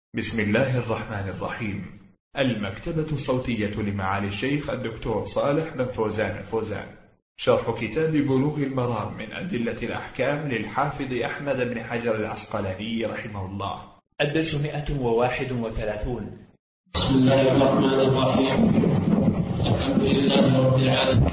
بسم الله الرحمن الرحيم. المكتبة الصوتية لمعالي الشيخ الدكتور صالح بن فوزان الفوزان، شرح كتاب بلوغ المرام من أدلة الأحكام للحافظ أحمد بن حجر العسقلاني رحمه الله. الدرس 131. بسم الله الرحمن الرحيم. الحمد لله رب العالمين.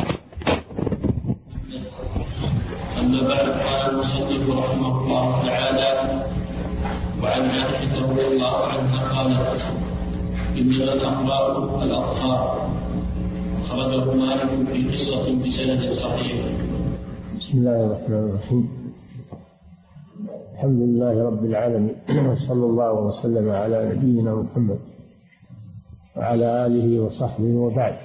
أما بعد، قال المصنف رحمه الله تعالى: وعن عائشة رضي الله عنها قالت: إنما الأخلاق الأطهار. أخرجه مالك في قصة بسند صحيح. بسم الله الرحمن الرحيم. الحمد لله رب العالمين، صلى الله وسلم على نبينا محمد وعلى آله وصحبه وبعد.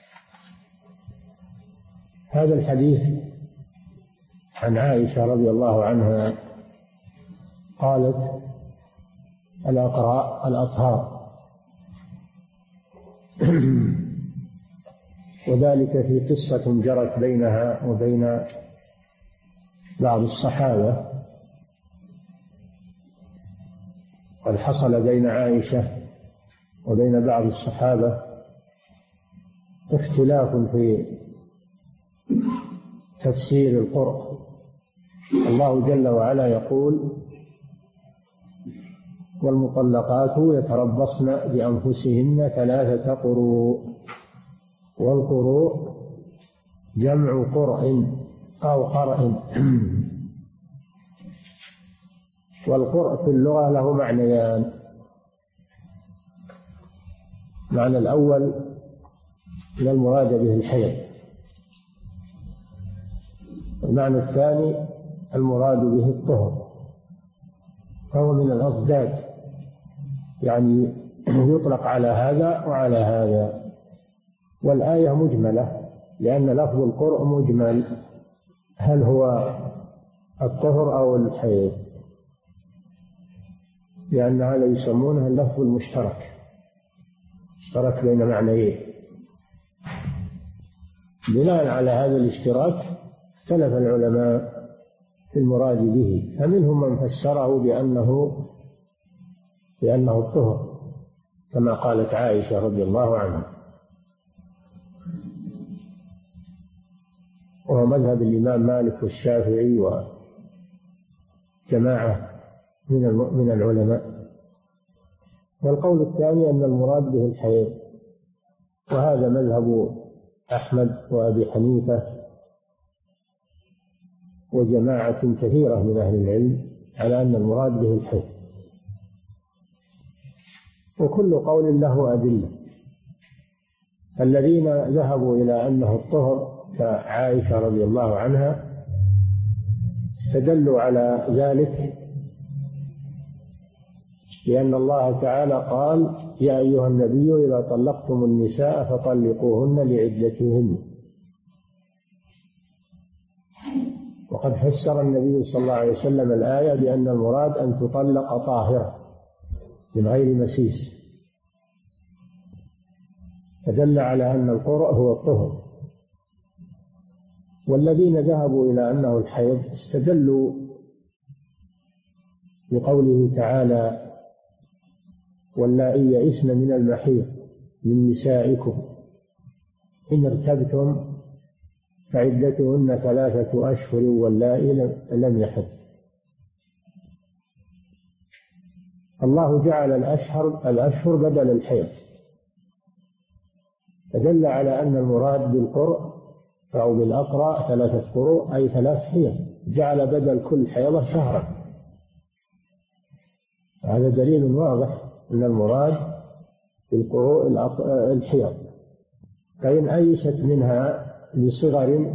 هذا الحديث عن عائشة رضي الله عنها قالت: الأقراء الأطهار. وذلك في قصة جرت بينها وبين بعض الصحابة، قد حصل بين عائشة وبين بعض الصحابة اختلاف في تفسير القرء. الله جل وعلا يقول: والمطلقات يتربصن بأنفسهن 3 قروء. والقروء جمع قرء أو قرء. والقرء في اللغة له معنيان: المعنى الأول من المراد به الحيض، المعنى الثاني المراد به الطهر، فهو من الأضداد، يعني يطلق على هذا وعلى هذا. والآية مجملة لأن لفظ القرء مجمل، هل هو الطهر أو الحيض، لأن هذا يسمونه اللفظ المشترك، اشترك بين معنيين. بناء على هذا الاشتراك اختلف العلماء في المراد به، فمنهم من فسره بأنه الطهر كما قالت عائشة رضي الله عنها، وهو مذهب الإمام مالك والشافعي وجماعة من العلماء. والقول الثاني أن المراد به الحيض، وهذا مذهب أحمد وأبي حنيفة وجماعة كثيرة من أهل العلم على أن المراد به الحيض، وكل قول له أدلة. الذين ذهبوا إلى أنه الطهر كعائشة رضي الله عنها استدلوا على ذلك لأن الله تعالى قال: يا أيها النبي إذا طلقتم النساء فطلقوهن لعدتهن. وقد فسر النبي صلى الله عليه وسلم الآية بأن المراد أن تطلق طاهرة من غير مسيس، فدل على أن القرء هو الطهر. والذين ذهبوا إلى أنه الحيض استدلوا بقوله تعالى: واللائي يئسن من المحيض من نسائكم إن ارتبتم فعدتهن 3 أشهر واللائي لم يحض. الله جعل الأشهر بدل الحيض، فدل على أن المراد بالقرء أو بالأقرأ 3 قروء، أي 3 حيض، جعل بدل كل حيضة شهرا. هذا دليل واضح أن المراد بالقروء الحيض، فإن أيست منها لصغر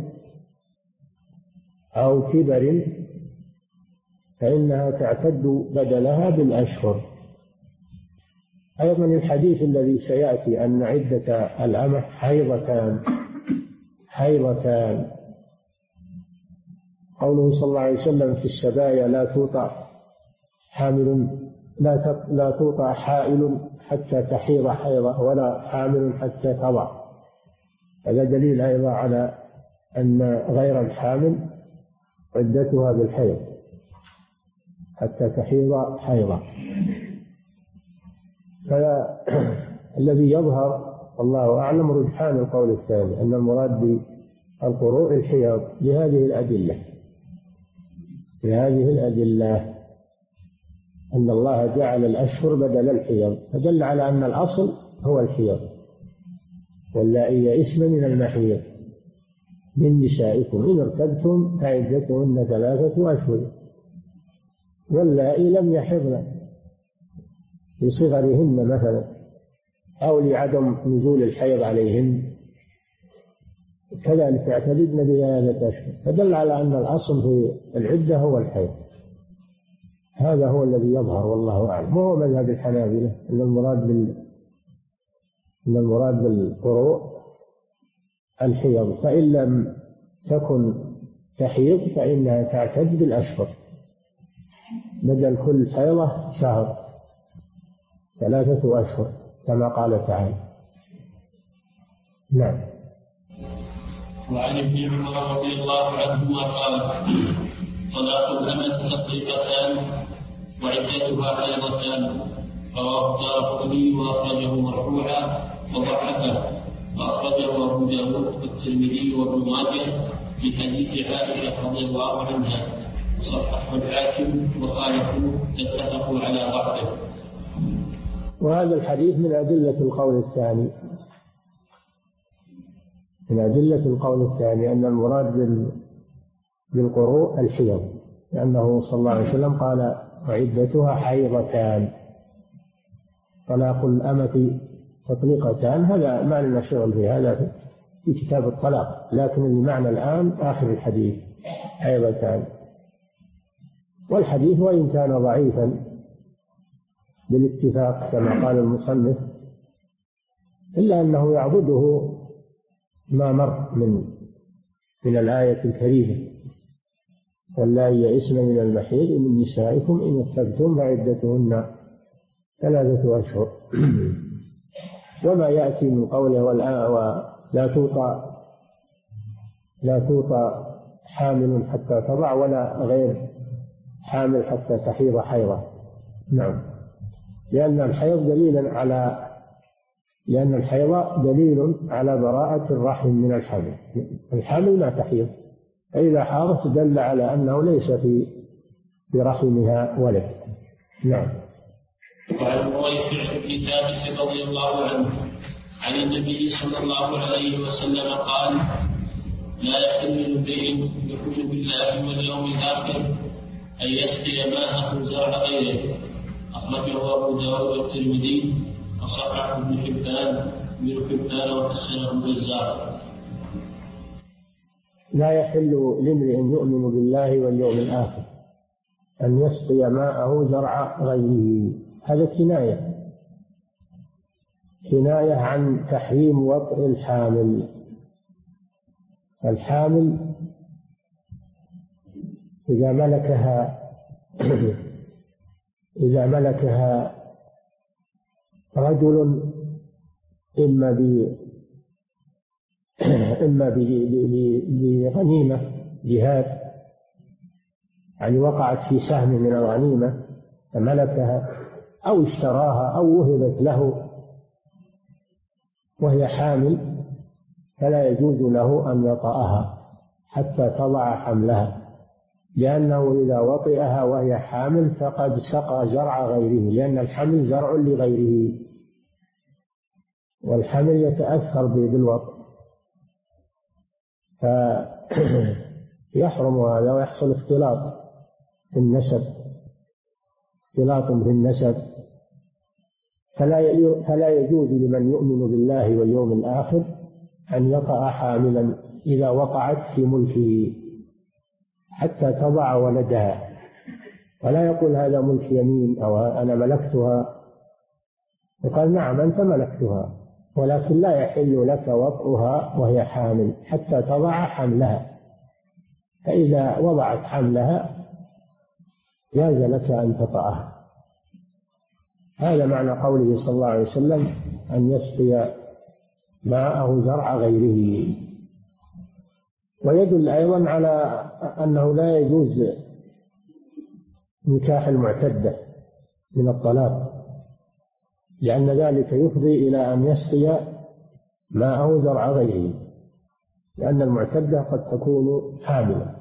أو كبر فإنها تعتد بدلها بالأشهر. أيضا الحديث الذي سيأتي أن عدة الأمة حيضتان. قوله صلى الله عليه وسلم في السبايا: لا توطأ حائل حتى تحيض حيضة ولا حامل حتى تضع. هذا دليل أيضا على أن غير الحامل عدتها بالحيض حتى تحيض حيضة. فالذي يظهر والله أعلم رجحان القول الثاني، أن المراد بالقروء الحيض لهذه الأدلة أن الله جعل الأشهر بدل الحيض، فدل على أن الأصل هو الحيض. واللائي يئسن من المحيض من نسائكم إن ارتبتم فعدتهن 3 أشهر، واللائي لم يحضن لصغرهن مثلا أو لعدم نزول الحيض عليهن كذلك اعتددن ب3 أشهر، فدل على أن الأصل في العدة هو الحيض. هذا هو الذي يظهر والله أعلم، وهو مذهب الحنابلة أن المراد بالقروء الحيض، فإن لم تكن تحيض فإنها تعتد بالأشهر، بدل كل حيضة شهر 3 أشهر كما قال تعالى. نعم. وعن ابن عمر رضي الله عنهما قال: طلاق الأمة تطليقتان وعدتها حيضتان، رواه الدارقطني وأخرجه مرفوعا وضعفه، وأخرجه أبو داود والترمذي وابن ماجه في حديث عائشة رضي الله عنها، وصححه الحاكم وخالفوه اتفقوا على ضعفه. وهذا الحديث من أدلة القول الثاني أن المراد بالقروء الحيض، لأنه صلى الله عليه وسلم قال: وعدتها حيضتان. طلاق الأمة تطليقتان، هذا ما لنا شغل في هذا في كتاب الطلاق، لكن المعنى الآن آخر الحديث حيضتان. والحديث وإن كان ضعيفا بالاتفاق كما قال المصنف، إلا أنه يعبده ما مر من الآية الكريمة: واللائي يئسن من المحيض من نسائكم إن ارتبتم فعدتهن 3 أشهر. وما يأتي من قوله ولا توطى حامل حتى تضع ولا غير حامل حتى تحيض حيضة. نعم، لأن الحيض دليل على براءة الرحم من الحمل. الحامل ما تحيض، فإذا حاضت دل على أنه ليس في رحمها ولد. نعم. وعن رويفع بن ثابت رضي الله عنه عن النبي صلى الله عليه وسلم قال: لا يحل لامرئ يؤمن بالله واليوم الآخر أن يسقي ماءه زرع غيره، أخرجه أبو داود والترمذي وصححه ابن حبان وحسنه البزار. لا يحل لامرئ يؤمن بالله واليوم الآخر أن يسقي ماءه زرع غيره. هذا كناية عن تحريم وطئ الحامل. الحامل إذا ملكها رجل إما بغنيمة جهاد، يعني وقعت في سهم من الغنيمة فملكها، أو اشتراها أو وهبت له وهي حامل، فلا يجوز له أن يطأها حتى تضع حملها، لأنه إذا وطئها وهي حامل فقد سقى زرع غيره، لأن الحمل زرع لغيره، والحمل يتأثر بالوطء، فيحرم هذا ويحصل اختلاط في النسب، فلا يجوز لمن يؤمن بالله واليوم الآخر أن يطأ حاملا إذا وقعت في ملكه حتى تضع ولدها، ولا يقول هذا ملك يمين أو أنا ملكتها، وقال نعم أنت ملكتها، ولكن لا يحل لك وطئها وهي حامل حتى تضع حملها، فإذا وضعت حملها جاز لك أن تطأها. هذا معنى قوله صلى الله عليه وسلم أن يسقي ماءه زرع غيره. ويدل أيضا على أنه لا يجوز نكاح المعتدة من الطلاق، لأن ذلك يفضي إلى أن يسقي ماءه زرع غيره، لأن المعتدة قد تكون حاملا،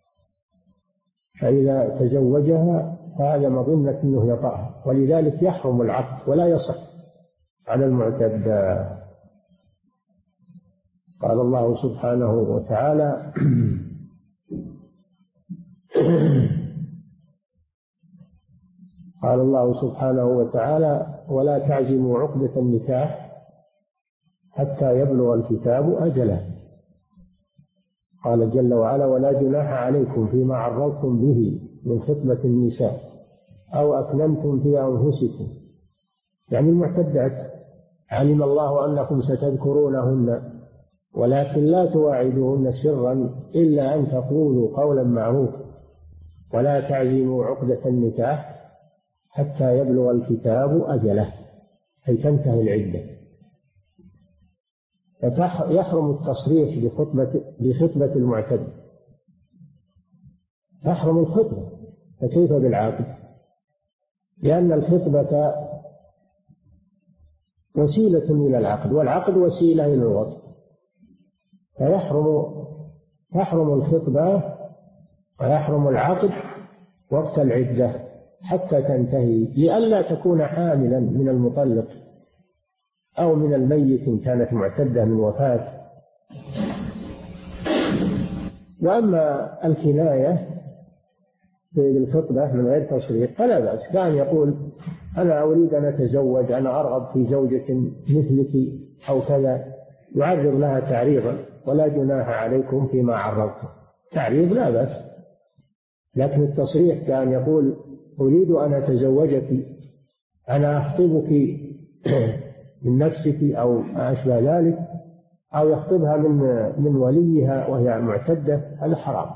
فإذا تزوجها فهذا مظنة أنه يطأها، ولذلك يحرم العقد ولا يصح على المعتدة. قال الله سبحانه وتعالى قال الله سبحانه وتعالى: ولا تعزموا عقدة النكاح حتى يبلغ الكتاب أجله. قال جل وعلا: ولا جناح عليكم فيما عرضتم به من خطبة النساء أو أكننتم في أنفسكم، يعني المعتدات علم الله أنكم ستذكرونهن ولكن لا تواعدوهن سرا إلا أن تقولوا قولا معروفا، ولا تعزموا عقدة النكاح حتى يبلغ الكتاب أجله، أي تنتهي العدة. يحرم التصريح بخطبة المعتد، يحرم الخطبة، فكيف بالعقد؟ لأن الخطبة وسيلة إلى العقد، والعقد وسيلة إلى الوطن، تحرم الخطبة ويحرم العقد وقت العدة حتى تنتهي، لئلا تكون حاملا من المطلق أو من الميت إن كانت معتدة من وفاة. وأما الكناية في الخطبة من غير تصريح فلا بأس، كان يقول: أنا أريد أن أتزوج، أنا أرغب في زوجة مثلك أو كذا، يعرض لها تعريضا، ولا جناح عليكم فيما عرضتم، تعريض لا بأس. لكن التصريح كان يقول: أريد أن أتزوجك، أنا أخطبك من نفسك أو ما أشبه ذلك، أو يخطبها من وليها وهي معتدة، هذا حرام،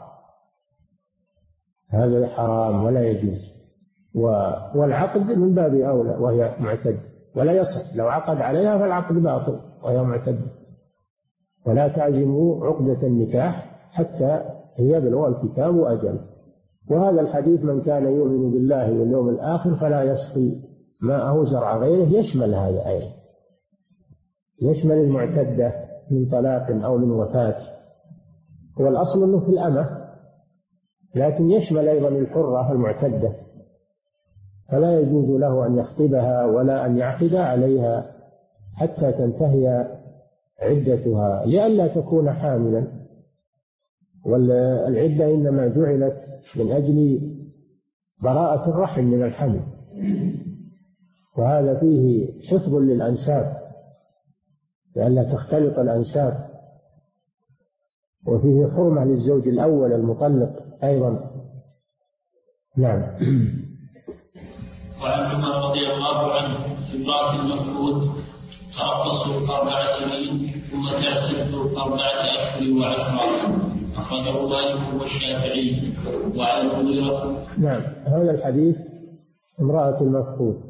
هذا حرام ولا يجوز. والعقد من باب أولى وهي معتدة، ولا يصح لو عقد عليها فالعقد باطل وهي معتدة. ولا تعزموا عقدة النكاح حتى يبلغ الكتاب أجله. وهذا الحديث: من كان يؤمن بالله واليوم الآخر فلا يسقي ماءه زرع غيره، يشمل هذا أيضا، يشمل المعتدة من طلاق أو من وفاة، والأصل أنه في الأمة، لكن يشمل أيضا الحرة المعتدة، فلا يجوز له أن يخطبها ولا أن يعقد عليها حتى تنتهي عدتها لئلا تكون حاملا. والعدة إنما جعلت من أجل براءة الرحم من الحمل، وهذا فيه حفظ للأنساب لئلا تختلط الأنساب، وفيه حرمة للزوج الأول المطلق أيضا. نعم. وعن عمر رضي الله عنه: امرأة المفقود تربصوا 4 سنين ثم تعتد 4 أشهر و10. أخرجه مالك والشافعي. وعن المغيرة. نعم، هذا الحديث امرأة المفقود،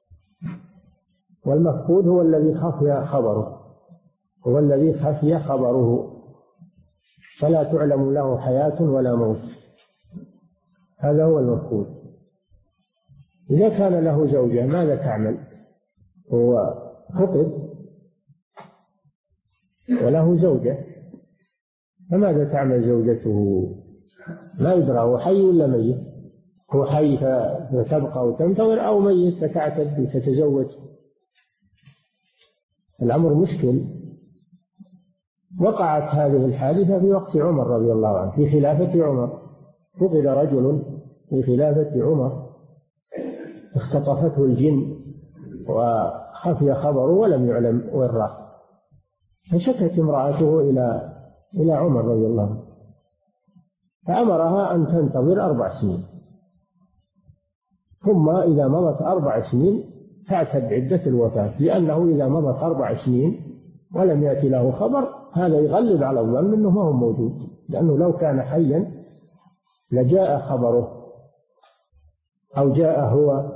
والمفقود هو الذي خفي خبره، هو الذي خفي خبره فلا تعلم له حياة ولا موت، هذا هو المفقود. إذا كان له زوجة ماذا تعمل؟ هو فقد وله زوجة، فماذا تعمل زوجته؟ لا يدرى هو حي ولا ميت، هو حي فتبقى وتنتظر، أو ميت فتعتد وتتزوج. الأمر مشكل. وقعت هذه الحادثة في وقت عمر رضي الله عنه، في خلافة عمر، فقد رجل في خلافة عمر اختطفته الجن وخفي خبره ولم يعلم وين راح، فشكت امرأته إلى عمر رضي الله عنه، فأمرها أن تنتظر 4 سنين، ثم إذا مضت 4 سنين تعتد عدة الوفاة، لأنه إذا مضت 4 سنين ولم يأتي له خبر هذا يغلب على الظن أنه ما هو موجود، لأنه لو كان حيا لجاء خبره أو جاء هو.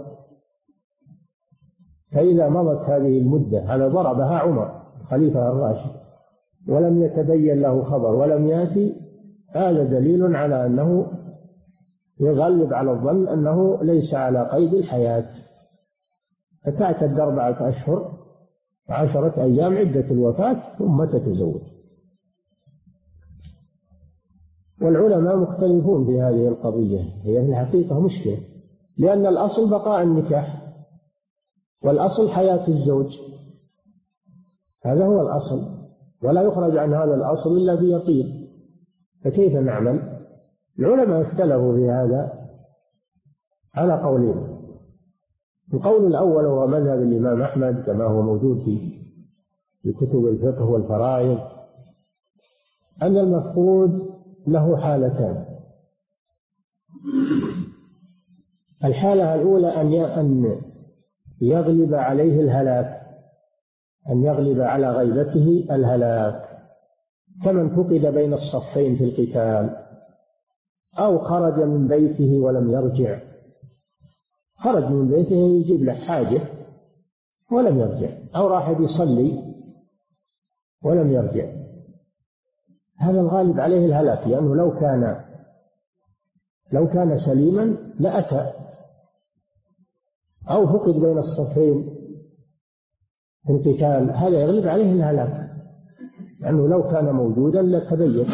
فإذا مضت هذه المدة، هذا ضربها عمر الخليفة الراشد ولم يتبين له خبر ولم يأتي، هذا دليل على أنه يغلب على الظن أنه ليس على قيد الحياة، فتعتد 4 أشهر و10 أيام عدة الوفاة ثم تتزوج. والعلماء مختلفون في هذه القضية، هي في الحقيقة مشكلة، لأن الأصل بقاء النكاح، والأصل حياة الزوج، هذا هو الأصل، ولا يخرج عن هذا الأصل إلا بيقين، فكيف نعمل؟ العلماء اختلفوا في هذا على قولين. القول الأول هو مذهب الإمام أحمد كما هو موجود في كتب الفقه والفرائض، أن المفقود له حالتان. الحالة الأولى أن يغلب عليه الهلاك، أن يغلب على غيبته الهلاك، كمن فقد بين الصفين في القتال، أو خرج من بيته ولم يرجع، خرج من بيته يجيب له حاجة ولم يرجع، أو راح يصلي ولم يرجع، هذا الغالب عليه الهلاك، لأنه لو كان سليما لأتى، أو فقد بين الصفين في القتال، هذا يغلب عليه الهلاك، لأنه لو كان موجودا لتبين،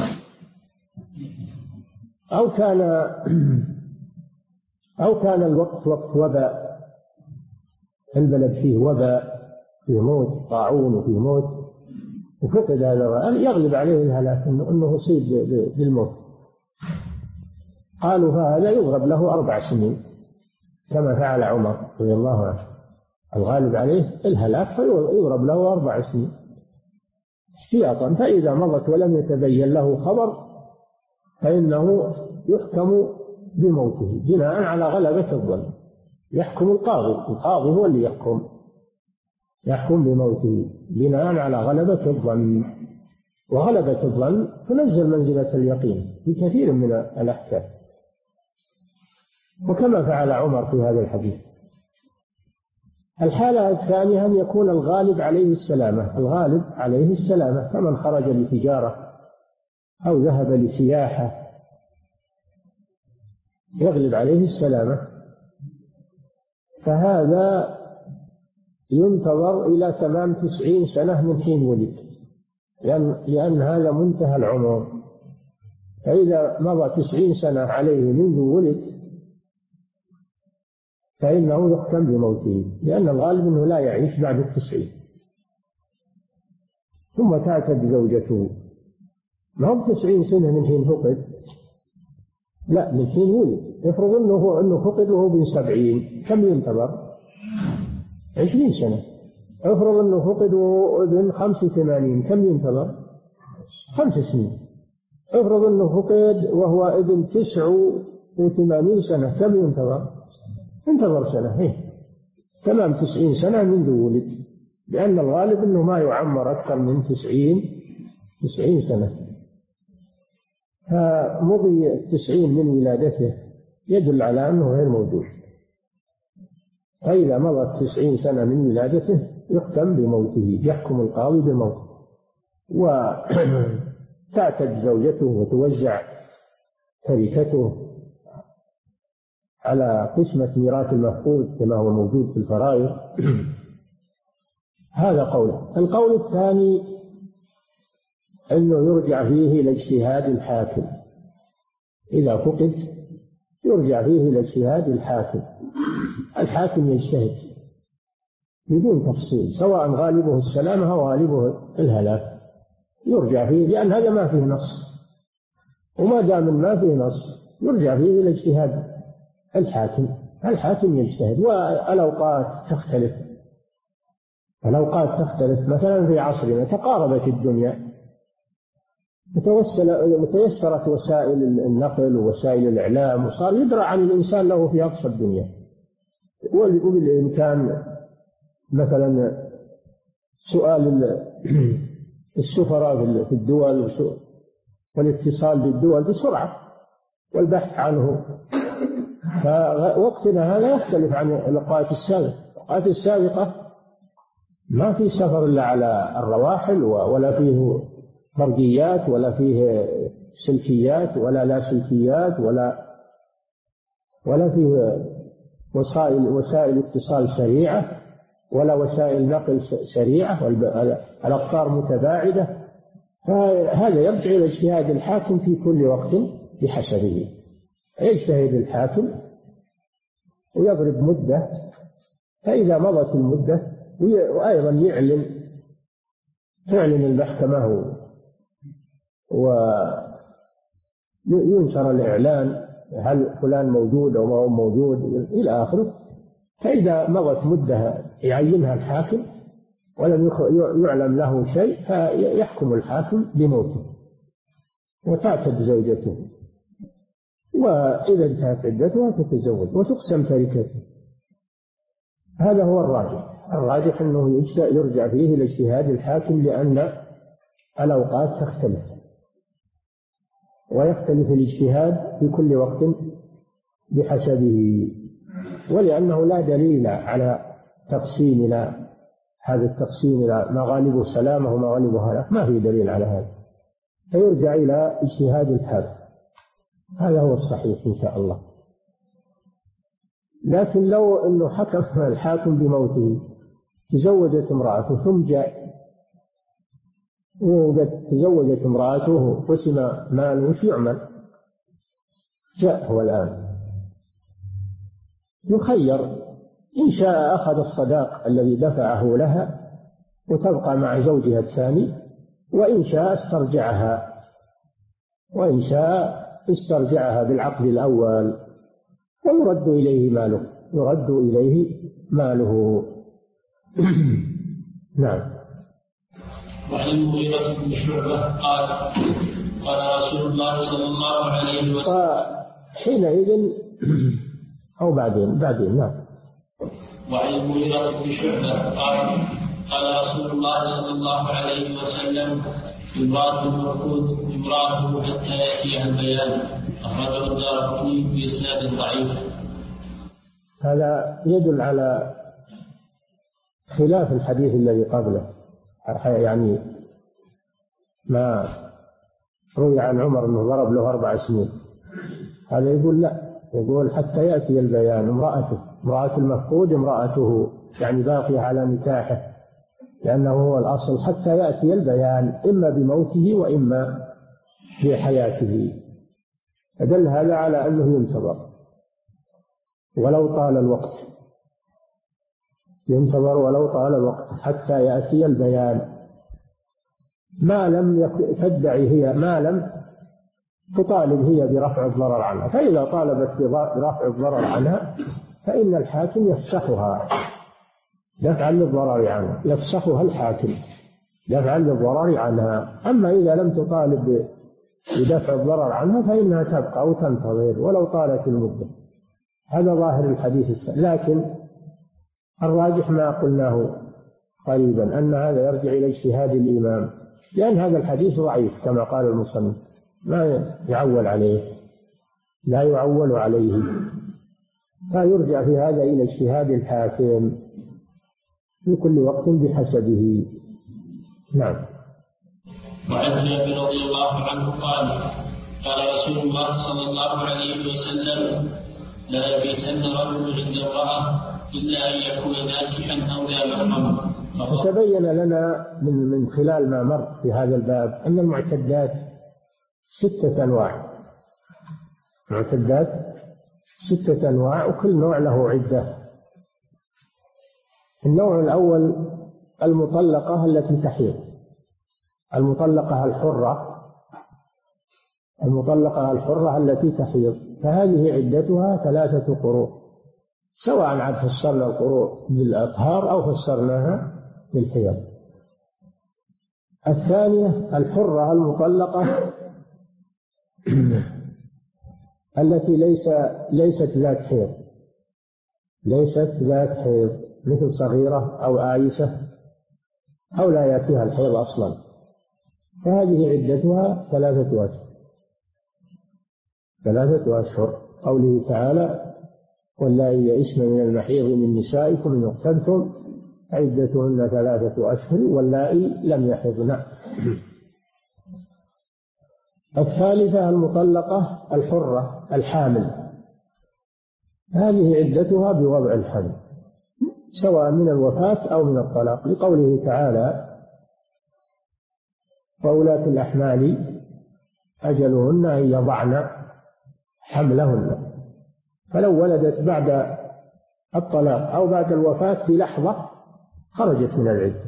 أو كان الوقت وقت وباء، البلد فيه وباء، فيه موت، طاعون وفيه موت، وفقد هذا يغلب عليه الهلاك، أنه يصيب بالموت، قالوا فهذا يضرب له 4 سنين كما فعل عمر رضي الله عنه، الغالب عليه الهلاك فيضرب له 4 سنين احتياطا، فإذا مضت ولم يتبين له خبر فإنه يحكم بموته بناء على غلبة الظن، يحكم القاضي هو اللي يحكم بموته بناء على غلبة الظن، وغلبة الظن تنزل منزلة اليقين في كثير من الأحكام، وكما فعل عمر في هذا الحديث. الحالة الثانية أن يكون الغالب عليه السلامة، فمن خرج لتجارة أو ذهب لسياحة يغلب عليه السلامة، فهذا ينتظر إلى تمام 90 سنة من حين ولد، لأن هذا منتهى العمر، فإذا مضى 90 سنة عليه منذ ولد فإنه يحكم بموته، لأن الغالب أنه لا يعيش بعد 90. ثم تعتد زوجته، ما هو 90 سنة من حين فقد، لا، من حين ولد. يفرض أنه فقد وهو بن 70، كم ينتظر؟ 20 سنة. افرض أنه فقد وهو ابن 85، كم ينتظر؟ 5 سنين. افرض أنه فقد وهو ابن 89 سنة، كم ينتظر؟ انتظر سنة، تمام 90 سنة منذ ولد، لأن الغالب أنه ما يعمر أكثر من 90 سنة، فمضي 90 من ولادته يدل على أنه غير موجود، فإذا مضت 90 سنة من ولادته يحكم بموته، يحكم القاضي بموته، وتعتد زوجته وتوزع تركته على قسمة ميراث المفقود كما هو موجود في الفرائض. هذا قوله. القول الثاني أنه يرجع فيه إلى اجتهاد الحاكم، إذا فقد يرجع فيه إلى اجتهاد الحاكم يجتهد بدون تفصيل، سواء غالبه السلامة أو غالبه الهلاك، يرجع فيه، لأن هذا ما فيه نص، وما دام ما فيه نص يرجع فيه إلى اجتهاد الحاكم يجتهد. والأوقات تختلف، مثلا في عصرنا تقاربت الدنيا، وتيسرت وسائل النقل ووسائل الإعلام، وصار يدرى عن الإنسان له في أقصى الدنيا، وبالإمكان مثلا سؤال السفراء في الدول والاتصال بالدول بسرعة والبحث عنه. فوقتنا هذا يختلف عن الأوقات السابقة. الأوقات السابقة ما في سفر إلا على الرواحل، ولا فيه برقيات، ولا فيه سلكيات، ولا لاسلكيات، ولا فيه وسائل اتصال سريعة، ولا وسائل نقل سريعة، والأقطار متباعدة، فهذا يرجع إلى اجتهاد الحاكم في كل وقت بحسبه. يجتهد الحاكم ويضرب مدة، فإذا مضت المدة وأيضا تعلن المحكمة وينشر الإعلان هل فلان موجود أو ما هو موجود إلى آخره. فإذا مضت مدة يعينها الحاكم ولم يعلم له شيء فيحكم الحاكم بموته وتعتد زوجته، وإذا انتهت عدتها تتزوج وتقسم تركته. هذا هو الراجح أنه يرجع فيه إلى اجتهاد الحاكم، لأن الأوقات تختلف ويختلف الاجتهاد في كل وقت بحسبه، ولأنه لا دليل على تقسيمنا هذا التقسيم إلى مغالبه سلامة ومغالبه هلاك، ما في دليل على هذا، فيرجع إلى اجتهاد الحاكم. هذا هو الصحيح إن شاء الله. لكن لو أنه حكم الحاكم بموته، تزوجت امرأته ثم جاء وقد تزوجت امرأته قسم ماله، وش يعمل؟ جاء هو الآن يخير، إن شاء أخذ الصداق الذي دفعه لها وتبقى مع زوجها الثاني، وإن شاء استرجعها بالعقد الأول ويرد إليه ماله. نعم. وعن المغيرة بن شعبة قال رسول الله صلى الله عليه وسلم حينئذ أو بعدين نعم. وعن المغيرة بن شعبة قال رسول الله صلى الله عليه وسلم امرأة المرفوض امرأته حتى يأتيها البيان، أخرجه الدارقطني بإسناد ضعيف. هذا يدل على خلاف الحديث الذي قبله، يعني ما روي عن عمر أنه ضرب له 4 سنين، هذا يقول لا، يقول حتى يأتي البيان. امرأة المفقود امرأته، يعني باقية على نكاحه، لأنه هو الأصل حتى يأتي البيان، إما بموته وإما بحياته. فدل هذا على أنه ينتظر ولو طال الوقت حتى يأتي البيان، ما لم تدعي هي، ما لم تطالب هي برفع الضرر عنها. فإذا طالبت برفع الضرر عنها فإن الحاكم يفسخها دفعا للضرر عنها، يفسخها الحاكم دفعا للضرر عنها. أما إذا لم تطالب بدفع الضرر عنها فإنها تبقى وتنتظر ولو طالت المدة. هذا ظاهر الحديث لكن الراجح ما قلناه قريبا، أن هذا يرجع إلى اجتهاد الإمام، لأن هذا الحديث ضعيف كما قال المصنف، لا يعول عليه، فيرجع في هذا إلى اجتهاد الحاكم في كل وقت بحسبه. نعم. وعن جابر رضي الله عنه قال رسول الله صلى الله عليه وسلم لا يبيتن رجل عند امرأة إلا أن يكون ناكحا أو لا محرم. وتبين لنا من خلال ما مر في هذا الباب أن المعتدات 6 أنواع، وكل نوع له عدة. النوع الأول المطلقة التي تحيض، المطلقة الحرة التي تحيض، فهذه عدتها 3 قروء، سواء عاد فسرنا القروء بالأطهار أو فسرناها بالحيض. الثانية الحرة المطلقة التي ليست ذات حيض، مثل صغيرة أو آيسة أو لا يأتيها الحيض أصلا، فهذه عدتها 3 أشهر. قوله تعالى واللائي يئسن من المحيض من نسائكم إن ارتبتم عدتهن 3 أشهر واللائي لم يحضن. الثالثة المطلقة الحرة الحامل، هذه عدتها بوضع الحمل، سواء من الوفاة أو من الطلاق، لقوله تعالى: وأولاة الأحمال أجلهن أن يضعن حملهن. فلو ولدت بعد الطلاق أو بعد الوفاة بلحظة خرجت من العدة.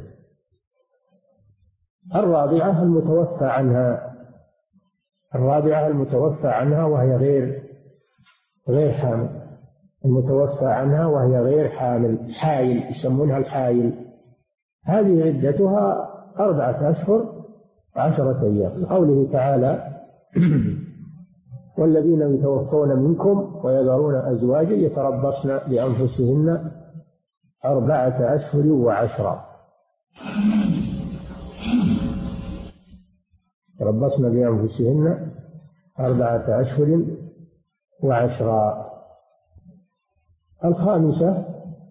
الرابعة المتوفى عنها وهي غير حامل، المتوفى عنها وهي غير حامل، حايل، يسمونها الحايل. هذه عدتها 4 أشهر و10 أيام، لقوله تعالى: والذين يتوفون منكم ويذرون أزواجا يتربصن بأنفسهن 4 أشهر و10. يتربصن بأنفسهن 4 أشهر و10. الخامسة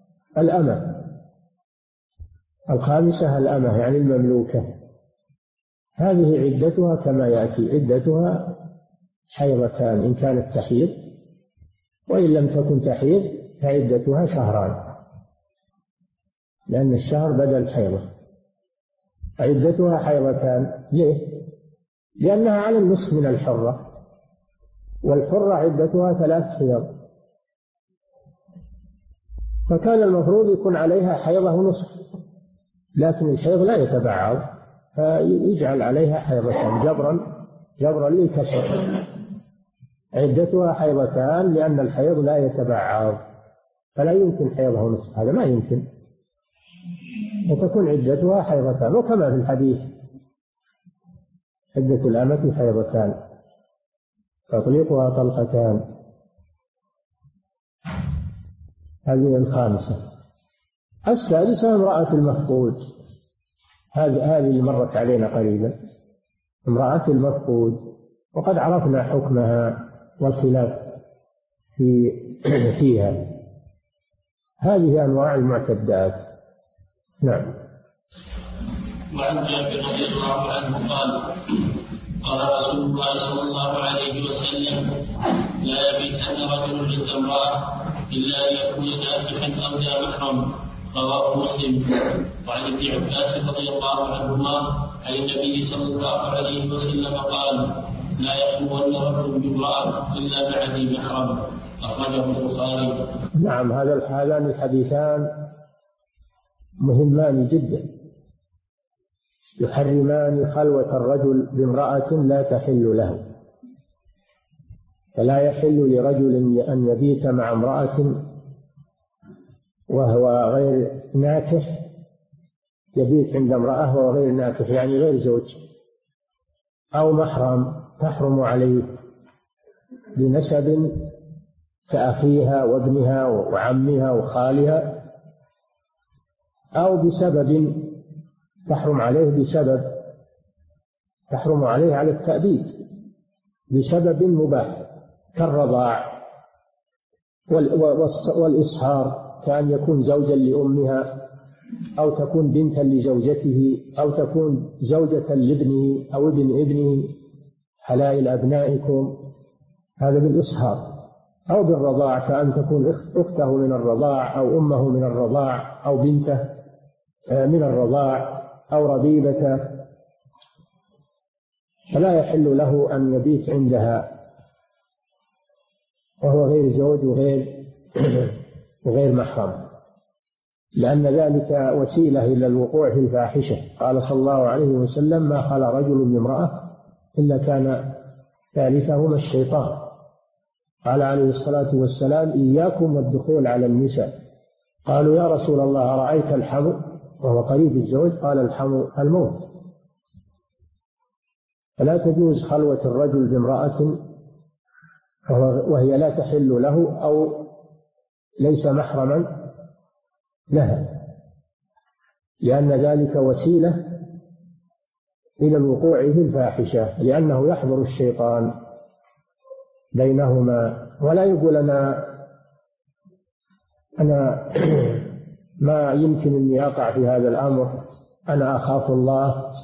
الأمة يعني المملوكة. هذه عدتها كما يأتي: عدتها حيضتان إن كانت تحيض، وإن لم تكن تحيض فعدتها 2 شهران، لأن الشهر بدل حيضة. عدتها حيضتان. ليه؟ لأنها على النصف من الحرة، والحرة عدتها 3 حيض، فكان المفروض يكون عليها حيضة ونصف، لكن الحيض لا يتبعض، فيجعل عليها حيضتان جبرا للكسر. عدتها حيضتان لأن الحيض لا يتبعض، فلا يمكن حيضها ونصف، هذا ما يمكن، وتكون عدتها حيضتان. وكما في الحديث: عدة الأمة حيضتان تطليقها طلقتان. هذه الخامسة. السادسة امرأة المفقود. هذه اللي مرت علينا قريبا، امرأة المفقود، وقد عرفنا حكمها والخلاف فيها. هذه أنواع المعتدات. نعم. وعن جابر رضي الله عنه قال: قال رسول الله صلى الله عليه وسلم: لا يبيتن رجل عند امرأة إلا أن يكون ناسخا أو ذا محرم. رواه مسلم. وعن ابن عباس رضي الله عنهما عن النبي صلى الله عليه وسلم قال: لا يخلون رجل بامرأة إلا مع ذي محرم. أخرجه البخاري. نعم، هذان الحديثان مهمان جدا، يحرمان خلوة الرجل بامرأة لا تحل له. فلا يحل لرجل أن يبيت مع امرأة وهو غير ناكح، يبيت عند امرأة وهو غير ناكح يعني غير زوج، أو محرم تحرم عليه بنسب كأخيها وابنها وعمها وخالها، أو بسبب تحرم عليه على التأبيد بسبب مباح كالرضاع والإصهار، كأن يكون زوجا لأمها، أو تكون بنتا لزوجته، أو تكون زوجة لابنه أو ابن ابنه، حلائل أبنائكم، هذا بالإصهار. أو بالرضاع، كأن تكون أخته من الرضاع أو أمه من الرضاع أو بنته من الرضاع أو ربيبته، فلا يحل له أن يبيت عندها وهو غير زوج وغير محرم، لأن ذلك وسيلة إلى الوقوع في الفاحشة. قال صلى الله عليه وسلم: ما خلا رجل بامرأة إلا كان ثالثهما الشيطان. قال عليه الصلاة والسلام: إياكم والدخول على النساء. قالوا: يا رسول الله أرأيت الحمو وهو قريب الزوج؟ قال: الحمو الموت. فلا تجوز خلوة الرجل بامرأة وهي لا تحل له أو ليس محرما لها، لأن ذلك وسيلة إلى الوقوع في الفاحشة، لأنه يحضر الشيطان بينهما. ولا يقول أنا ما يمكن أني أقع في هذا الأمر، أنا أخاف الله،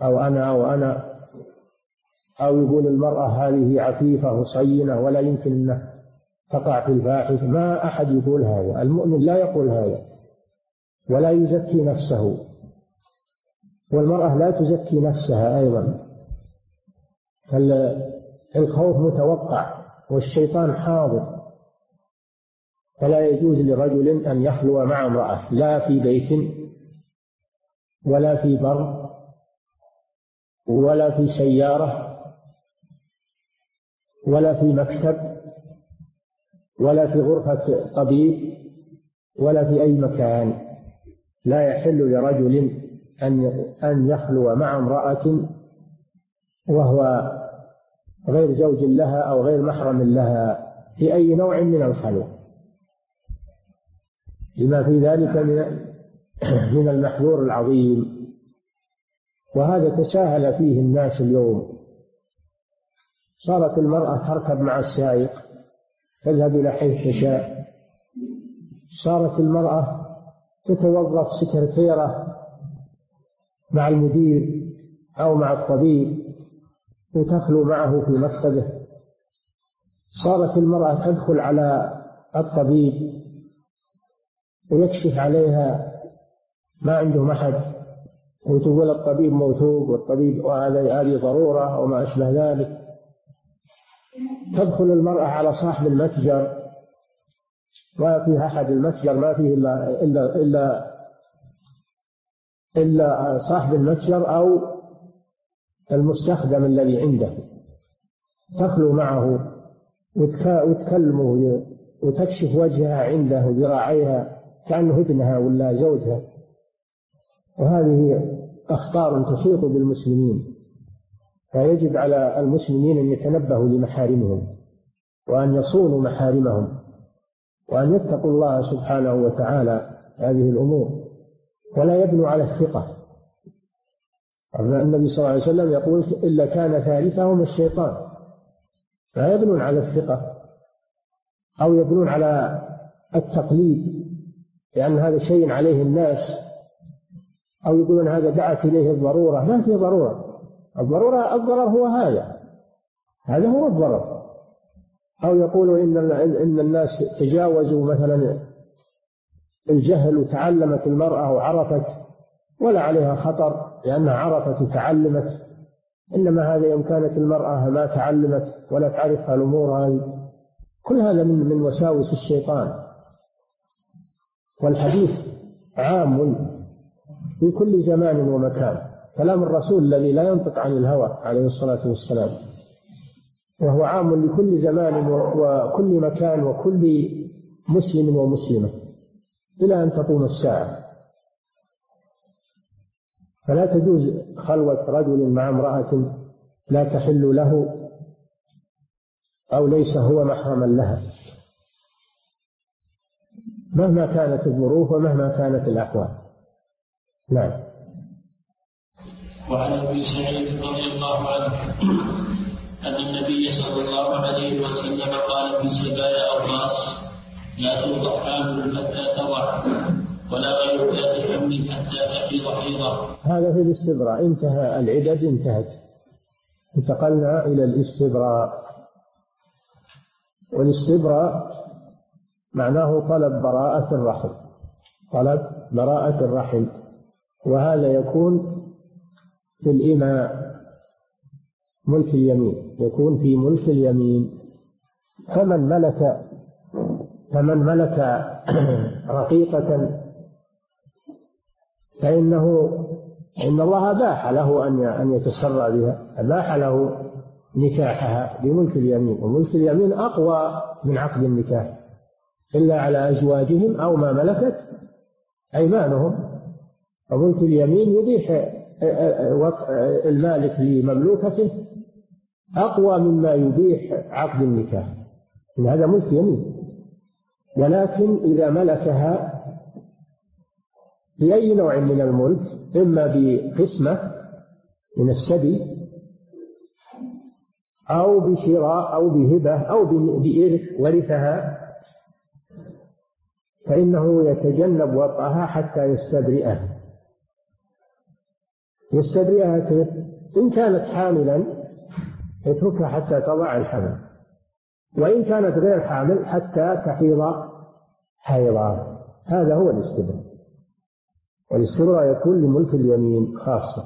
أو يقول المرأة هذه عفيفة وصينة ولا يمكن أن تقع في الفاحشة. ما أحد يقول هذا، المؤمن لا يقول هذا، ولا يزكي نفسه، والمرأة لا تزكي نفسها أيضا. الخوف متوقع والشيطان حاضر، فلا يجوز لرجل أن يخلو مع امرأة، لا في بيت ولا في بر ولا في سيارة ولا في مكتب ولا في غرفة طبيب ولا في أي مكان. لا يحل لرجل أن يخلو مع امرأة وهو غير زوج لها أو غير محرم لها في أي نوع من الخلو، لما في ذلك من المحذور العظيم. وهذا تساهل فيه الناس اليوم. صارت المرأة تركب مع السائق، تذهب إلى حيث تشاء. صارت المرأة تتوظف سكرتيرة مع المدير أو مع الطبيب وتخلو معه في مكتبه. صارت المرأة تدخل على الطبيب ويكشف عليها ما عنده أحد، وتقول الطبيب موثوق والطبيب هذه ضرورة وما أشبه ذلك. تدخل المرأة على صاحب المتجر، ما فيه أحد المتجر، ما فيه إلا صاحب المتجر أو المستخدم الذي عنده. تخلو معه وتكلمه وتكشف وجهها عنده وذراعيها كأنه ابنها ولا زوجها. وهذه أخطار تحيط بالمسلمين، فيجب على المسلمين أن يتنبهوا لمحارمهم وأن يصونوا محارمهم وأن يتقوا الله سبحانه وتعالى هذه الأمور، ولا يبنوا على الثقة. النبي صلى الله عليه وسلم يقول إلا كان ثالثهم الشيطان. لا يبنون على الثقة أو يبنون على التقليد لأن هذا شيء عليه الناس، أو يقولون هذا دعت إليه الضرورة. ما في ضرورة. الضرر هو هذا هو الضرر. أو يقولوا إن الناس تجاوزوا مثلا الجهل وتعلمت المرأة وعرفت ولا عليها خطر لأنها عرفت وتعلمت. إنما هذا يوم كانت المرأة ما تعلمت ولا تعرف الأمور هذه. كل هذا من وساوس الشيطان. والحديث عام في كل زمان ومكان. كلام الرسول الذي لا ينطق عن الهوى عليه الصلاة والسلام، وهو عام لكل زمان وكل مكان وكل مسلم ومسلمة إلى أن تقوم الساعة. فلا تجوز خلوة رجل مع امرأة لا تحل له أو ليس هو محرما لها، مهما كانت الظروف ومهما كانت الأحوال. نعم. وعن ابي سعيد رضي الله عنه أن النبي صلى الله عليه وسلم قال في سبايا أوقاص: لا توضع حامل حتى تضع، ولا غير ذات حمل حتى تحيض حيضة. هذا في الاستبراء. انتهى العدد، انتهت. انتقلنا إلى الاستبراء. والاستبراء معناه طلب براءة الرحم، طلب براءة الرحم. وهذا يكون في الإماء، ملك اليمين، يكون في ملك اليمين. فمن ملك رقيقة إن الله أباح له أن يتسرى بها، أباح له نكاحها بملك اليمين. وملك اليمين أقوى من عقد النكاح إلا على أزواجهم أو ما ملكت أيمانهم. وملك اليمين يبيح المالك لمملوكته أقوى مما يبيح عقد النكاح، إن هذا ملك يمين. ولكن إذا ملكها بأي نوع من الملك، إما بقسمة من السبي أو بشراء أو بهبة أو بإرث ورثها، فإنه يتجنب وطئها حتى يستبرئها. كيف؟ إن كانت حاملا يتركها حتى تضع الحمل، وإن كانت غير حامل حتى تحيض حيضا. هذا هو الاستبراء. والاستبراء يكون لملك اليمين خاصة.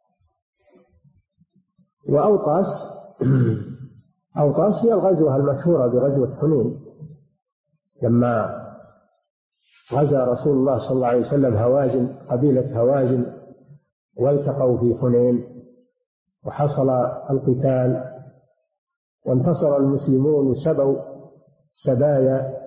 وأوطاس أوطاس هي الغزوة المشهورة بغزوة حنين، لما غزا رسول الله صلى الله عليه وسلم هوازن، قبيلة هوازن، والتقوا في حنين وحصل القتال وانتصر المسلمون وسبوا سبايا،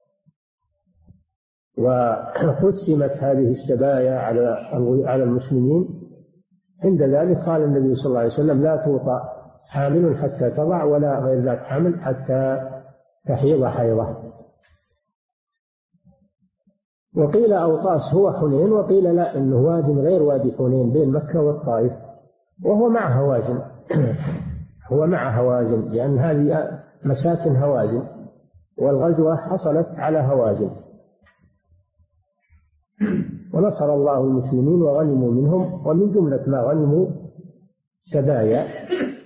وقسمت هذه السبايا على المسلمين. عند ذلك قال النبي صلى الله عليه وسلم: لا توطأ حامل حتى تضع، ولا غير ذات حامل حتى تحيض حيضة. وقيل أوطاس هو حنين، وقيل لا، إنه واد غير وادي حنين بين مكة والطائف، وهو مع هوازن. هو مع هوازن، لأن هذه مساكن هوازن، والغزوة حصلت على هوازن. ونصر الله المسلمين وغنموا منهم، ومن جملة ما غنموا سبايا،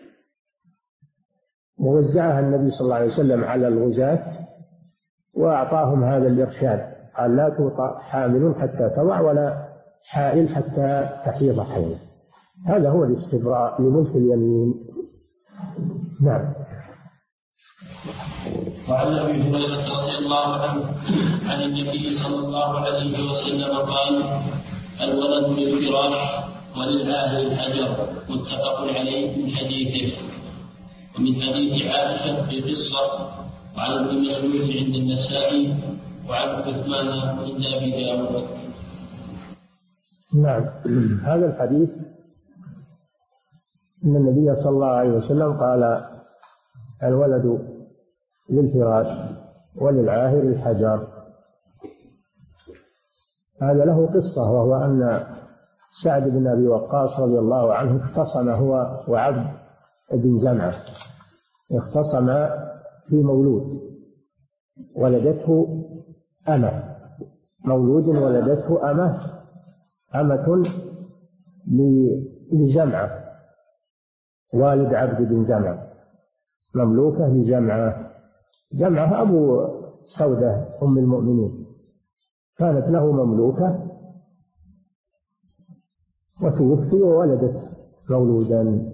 ووزعها النبي صلى الله عليه وسلم على الغزاة، وأعطاهم هذا الإرشاد، قال: لا توطأ حامل حتى تضع، ولا حائل حتى تحيض حيض. هذا هو الاستبراء لملك اليمين. نعم. وعن ابي هريره رضي الله عنه عن النبي صلى الله عليه وسلم قال: الولد للفراش وللعاهر الحجر، متفق عليه من حديثه. ومن حديث عائشه في قصه، وعن ابن مسعود عند النسائي، وعن عثمان عند ابي داود. نعم. هذا الحديث ان النبي صلى الله عليه وسلم قال: الولد للفراش وللعاهر الحجر. هذا له قصة، وهو أن سعد بن أبي وقاص رضي الله عنه اختصم هو وعبد بن زمعة، اختصم في مولود ولدته أمة، مولود ولدته أمة لجمعة والد عبد بن زمعة، مملوكة لجمعة. جمعة أبو سودة أم المؤمنين، كانت له مملوكة وتوفي وولدت مولودا.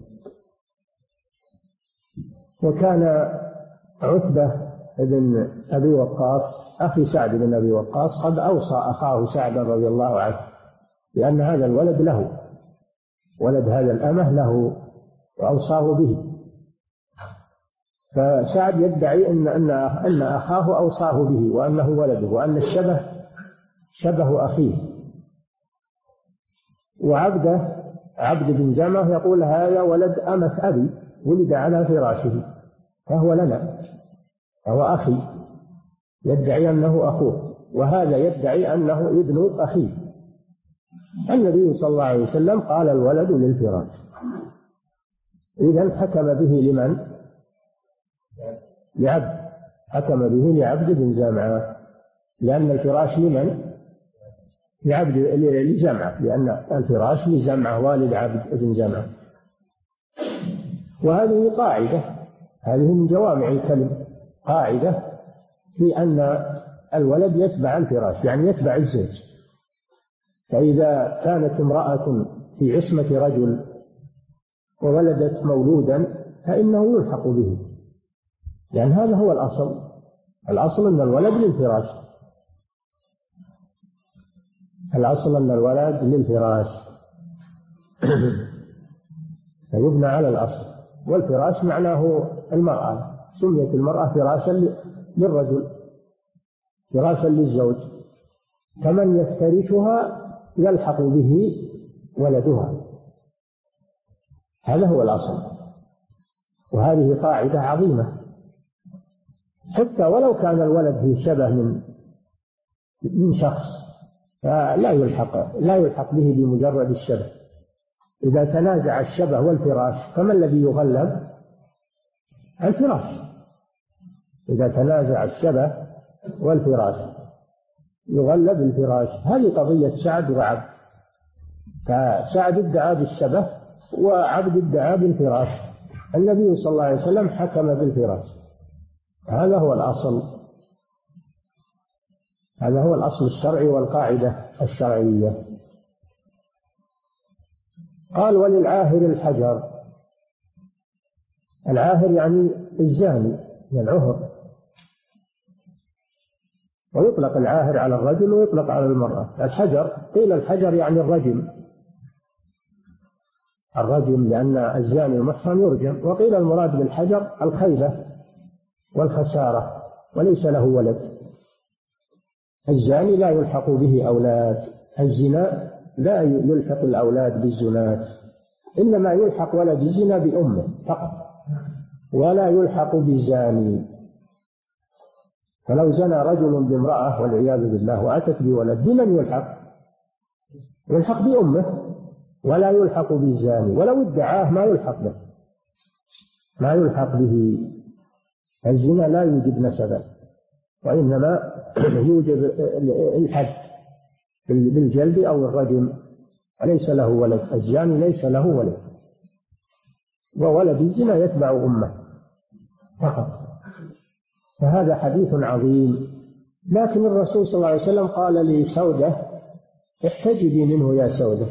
وكان عتبة بن أبي وقاص أخي سعد بن أبي وقاص قد أوصى أخاه سعد رضي الله عنه، لأن هذا الولد له، ولد هذا الأمة له، وأوصاه به. فسعد يدعي أن أخاه أوصاه به، وأنه ولده، وأن الشبه شبه أخيه. عبد بن زمعة يقول: هذا ولد أمة أبي، ولد على فراشه، فهو لنا، فهو أخي، يدعي أنه أخوه، وهذا يدعي أنه ابن أخيه. النبي صلى الله عليه وسلم قال: الولد للفراش. إذن حكم به لمن؟ لعبد، حكم به لعبد بن زمعة، لأن الفراش لمن؟ لجمعة، لأن الفراش لجمعة والد عبد بن زمعة. وهذه قاعدة، هذه من جوامع الكلم، قاعدة في أن الولد يتبع الفراش، يعني يتبع الزوج. فإذا كانت امرأة في عصمة رجل وولدت مولودا فإنه يلحق به، لأن هذا هو الأصل. الأصل أن الولد للفراش، الأصل أن الولد للفراش فيبنى على الأصل. والفراش معناه المرأة، سميت المرأة فراشا للرجل، فراشا للزوج، فمن يفترشها يلحق به ولدها، هذا هو الأصل. وهذه قاعدة عظيمة، حتى ولو كان الولد فيه شبه من شخص فلا يلحق به بمجرد الشبه. إذا تنازع الشبه والفراش فما الذي يغلب؟ الفراش. إذا تنازع الشبه والفراش يغلب الفراش. هذه قضية سعد وعبد، فسعد ادعى بالشبه وعبد ادعى بالفراش. النبي صلى الله عليه وسلم حكم بالفراش، هذا هو الأصل، هذا هو الأصل الشرعي والقاعدة الشرعية. قال وللعاهر الحجر. العاهر يعني الزاني من العهر، ويطلق العاهر على الرجل ويطلق على المرأة. الحجر قيل الحجر يعني الرجم لأن الزاني المحصن يرجم، وقيل المراد بالحجر الخيبة والخسارة وليس له ولد. الزاني لا يلحق به أولاد، الزنا لا يلحق الأولاد بالزنات، إنما يلحق ولد الزنا بأمه فقط، ولا يلحق بالزاني. فلو زنى رجل بامرأة والعياذ بالله وأتت بولد بمن يلحق بأمه ولا يلحق بالزاني، ولو ادعاه ما يلحق به. الزنا لا يوجب نسبا، وإنما يوجب الحد بالجلد أو الرجم، وليس له ولد. الزاني ليس له ولد، وولد الزنا يتبع أمه فقط. فهذا حديث عظيم. لكن الرسول صلى الله عليه وسلم قال لسودة احتجبي منه يا سودة.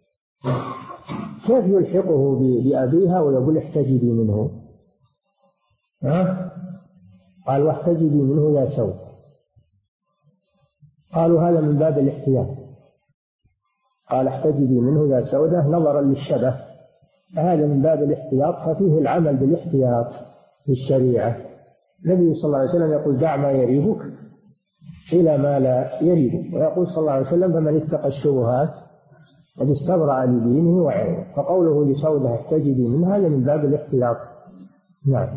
كيف يلحقه بأبيها ويقول احتجبي منه؟ قال واحتجبي منه يا سودة. قالوا هذا من باب الاحتياط. قال احتجبي منه يا سودة نظرا للشبه، هذا من باب الاحتياط، ففيه العمل بالاحتياط في الشريعة. النبي صلى الله عليه وسلم يقول دع ما يريبك إلى ما لا يريبك، ويقول صلى الله عليه وسلم فمن اتقى الشبهات قد استبرأ لدينه وعرضه. فقوله لسودة احتجبي منه هذا من باب الاحتياط. نعم.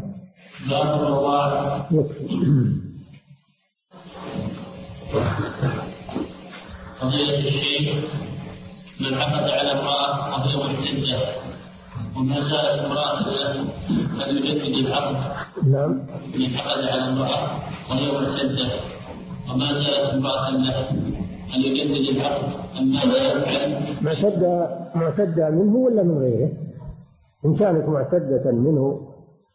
فضيلة الشيخ، من عقد على امرأة وهي معتدة وما زالت امرأة له هل يجدد العقد؟ نعم. من عقد على امرأة وهي معتدة وما زالت امرأة له هل يجدد العقد أم ماذا يفعل؟ معتدة منه ولا من غيره؟ إن كانت معتدة منه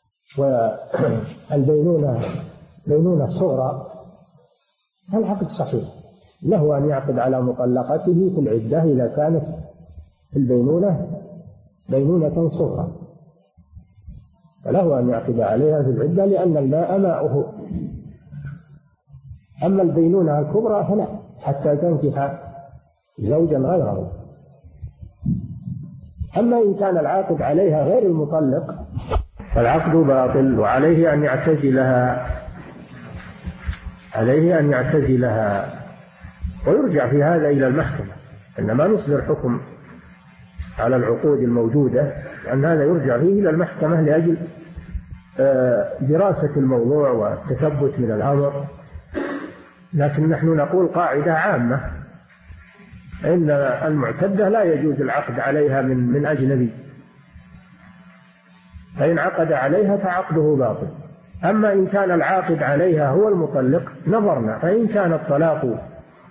والبينونة بينونة صغرى فالعقد صحيح، له أن يعقد على مطلقته في العدة إذا كانت في البينونة بينونة صغرى، فله أن يعقد عليها في العدة لأن الماء ماؤه. أما البينونة الكبرى فلا، حتى تنكح زوجا غيره. أما إن كان العاقد عليها غير المطلق فالعقد باطل، وعليه أن يعتزلها ويرجع في هذا إلى المحكمة. إنما نصدر حكم على العقود الموجودة أن هذا يرجع فيه إلى المحكمة لأجل دراسة الموضوع والتثبت من الأمر. لكن نحن نقول قاعدة عامة إن المعتدة لا يجوز العقد عليها من أجنبي، فإن عقد عليها فعقده باطل. أما إن كان العاقد عليها هو المطلق نظرنا، فإن كان الطلاق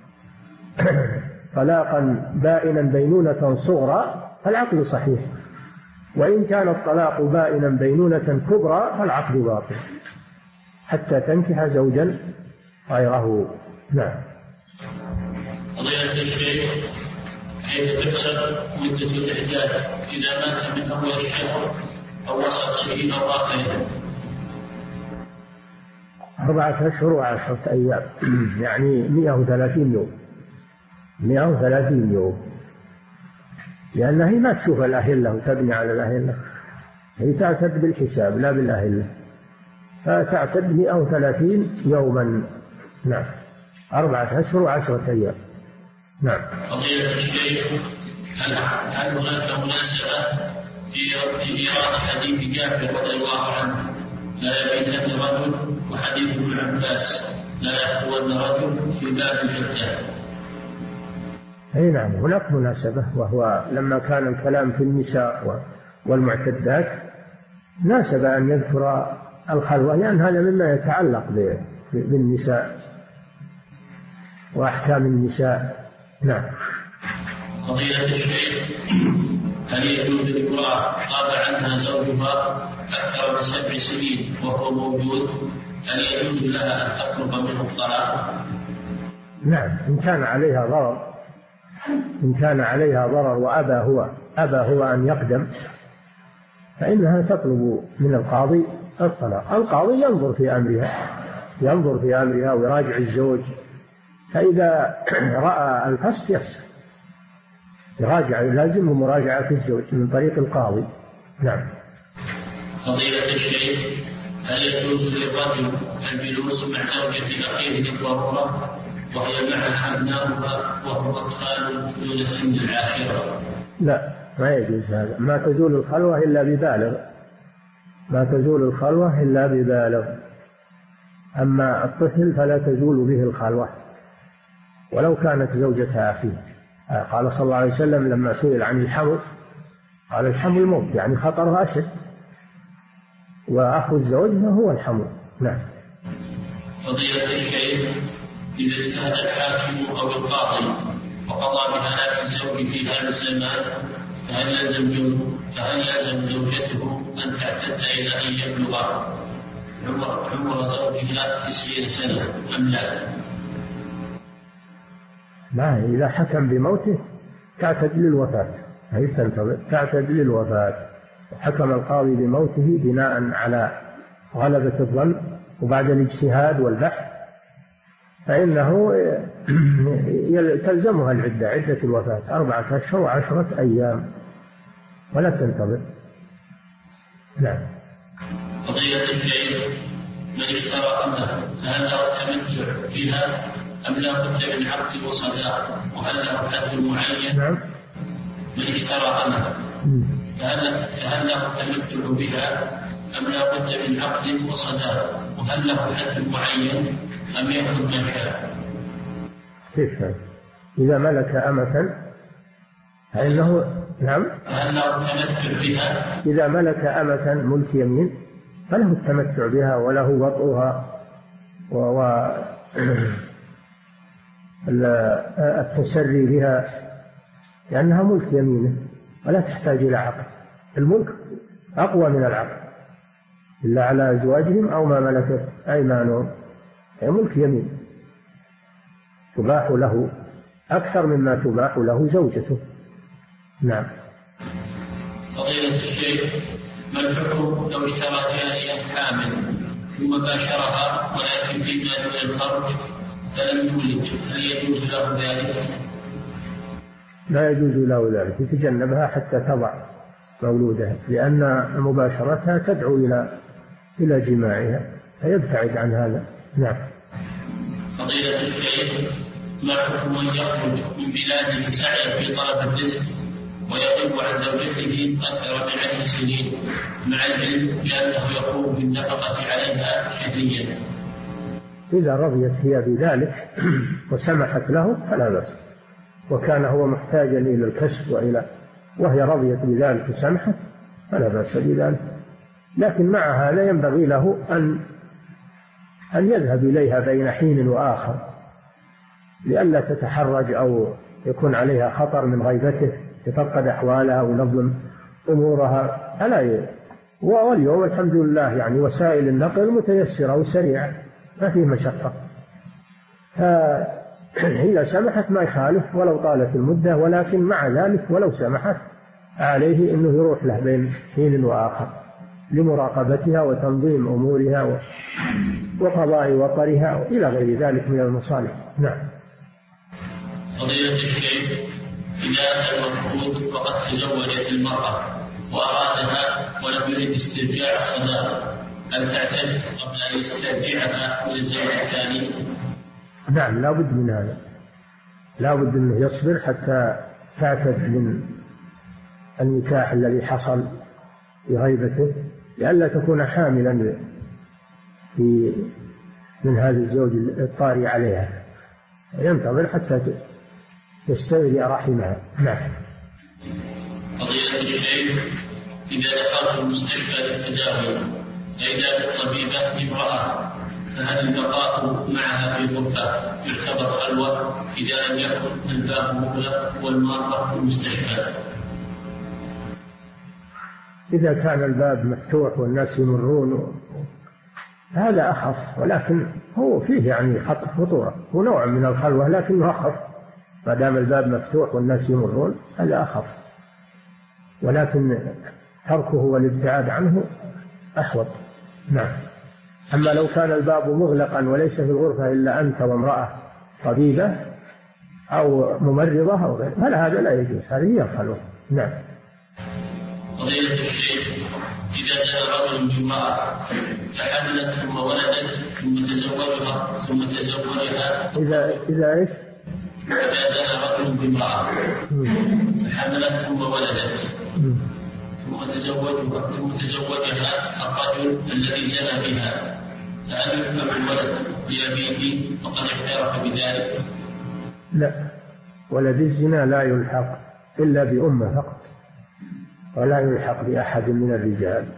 طلاقا بائنا بينونة صغرى فالعقد صحيح، وإن كان الطلاق بائنا بينونة كبرى فالعقد باطل حتى تنكح زوجا غيره. نعم. فضيلة الشيخ، كيف تحسب مدة الإحداث إذا مات من أول الشهر أو وسطه أو آخره؟ 4 أشهر و10 أيام، يعني 130 يوم. 130 يوم، لأنها هي ما تشوف الأهلة وتبني على الأهلة، هي تعتد بالحساب لا بالأهلة، فتعتد 130 يوما. نعم. 4 أشهر و10 أيام. نعم. فضيلة الشيخ، هل هناك مناسبة في إيراد حديث جابر رضي الله عنه لا يبيتن رجل، وحديث ابن عباس لا يخلون رجل في باب العدة؟ أي نعم، هناك مناسبة، وهو لما كان الكلام في النساء والمعتدات ناسب أن يذكر الخلوة، لأن هذا مما يتعلق بالنساء وأحكام النساء. نعم. فضيلة الشيخ، هل يجوز لامرأة غاب عنها زوجها أكثر من 7 سنين وهو موجود، هل يجوز لها أن تطلب منه الطلاق؟ نعم، إن كان عليها ضرر إن كان عليها ضرر وأبى هو أن يقدم فإنها تطلب من القاضي الطلاق. القاضي ينظر في أمرها ويراجع الزوج، فإذا رأى الفسق يفسق يراجع، لازم مراجعة الزوج من طريق القاضي. نعم. فضيلة الشيخ، هل يجوز للرجل الجلوس مع زوجة أخيه للضرورة وهي معها أبناؤها وهو أطفال دون سن العاشرة؟ لا، ما يجوز هذا. ما تزول الخلوة إلا ببالغ. أما الطفل فلا تزول به الخلوة ولو كانت زوجة أخيه. قال صلى الله عليه وسلم لما سئل عن الحمل قال الحمل موت، يعني خطرها أشد، وأخو الزوج هو الحمل. نعم. فضيلة الشيخ، إذا اجتهد الحاكم أو القاضي وقضى بهلاك الزوج في هذا الزمان فهل لازم زوجته أن تعتد إلى أن يبلغ عمر زوجها 90 سنة أم لا؟ لا، إذا حكم بموته تعتد للوفاة، هي تعتد للوفاة. حكم القاضي بموته بناء على غلبة الظن وبعد الاجتهاد والبحث فإنه تلزمها عدة الوفاة 4 أشهر و10 أيام ولا تنتظر. نعم. فضيلة الشيخ، من اشترى أمه فهل له التمتع بها أم لا بد من عقد وصداق وهل له حد معين؟ نعم. من اشترى أمه فهل له التمتع بها أم لا بد من عقد وصداق وهل له حد معين أم يأخذ ما شاء؟ كيف إذا ملك أمة فإنه نعم. هل له التمتع بها؟ إذا ملك أمة ملك يمين فله التمتع بها وله وطئها التسري بها لأنها ملك يمينه ولا تحتاج إلى عقد. الملك أقوى من العقد إلا على أزواجهم أو ما ملكت أيمانهم، ملك يمين تباح له أكثر مما تباح له زوجته. نعم. فضيلة الشيخ، ما الحكم لو اشترى جارية حامل ثم باشرها ولكن فيما دون الخرج فلم يولد، هل يجوز له ذلك؟ لا يجوز له ذلك، يتجنبها حتى تضع مولودها، لأن مباشرتها تدعو إلى جماعها فيبتعد عن هذا. نعم. فضيلة الشيخ، ما حكم من يخرج من بلاده سعيا في طلب الرزق ويغيب عن زوجته أكثر من 10 سنين مع العلم بأنه يقوم بالنفقة عليها شهريا؟ إذا رضيت هي بذلك وسمحت له فلا بأس، وكان هو محتاجا إلى الكسب وهي رضيت بذلك وسمحت فلا بأس بذلك. لكن مع هذا ينبغي له أن يذهب إليها بين حين وآخر لئلا تتحرج أو يكون عليها خطر من غيبته، تفقد أحوالها ونظم أمورها. واليوم الحمد لله يعني وسائل النقل متيسرة وسريعة ما فيه مشقة، فإذا سمحت ما يخالف ولو طالت المدة، ولكن مع ذلك ولو سمحت عليه أنه يروح له بين حين وآخر لمراقبتها وتنظيم أمورها وقضاء وطرها إلى غير ذلك من المصالح. نعم. فضيلة الشيخ، إذا أتى المفقود وقد تزوجت المرأة وأرادها ولم يرد استرجاع الصداق هل تعتد قبل أن يسترجعها إلى الزوج الثاني؟ نعم، لا بد من هذا، لا بد أنه يصبر حتى تعتد من النكاح الذي حصل بغيبته لئلا تكون حاملا من هذا الزوج الطاري عليها، ينتظر حتى تستولي رحمها. نعم. فضيلة الشيخ، إذا دخلت المستشفى للتداوي فإذا الطبيبة امرأة فهل البقاء معها في غرفة يعتبر خلوة إذا لم يكن الباب مغلق والمرأة في المستشفى؟ إذا كان الباب مفتوح والناس يمرون هذا أخف، ولكن هو فيه يعني خطورة، هو نوع من الخلوة لكنه أخف ما دام الباب مفتوح والناس يمرون هذا أخف، ولكن تركه والابتعاد عنه أحوط. نعم. أما لو كان الباب مغلقا وليس في الغرفة إلا أنت وامرأة طبيبة أو ممرضة أو غير، هذا لا يجوز، هذه يفعله. نعم. فضيلة الشيخ، إذا زنى رجل بامرأة فحملت ثم ولدت ثم تزوجها إذا إيش؟ إذا زنى رجل بامرأة فحملت ثم ولدت ثم تزوجها الرجل الذي زنى بها، فهل يحكم الولد لأبيه وقد اعترف بذلك؟ لا، ولد الزنا لا يلحق إلا بأمه فقط، ولا يلحق بأحد من الرجال،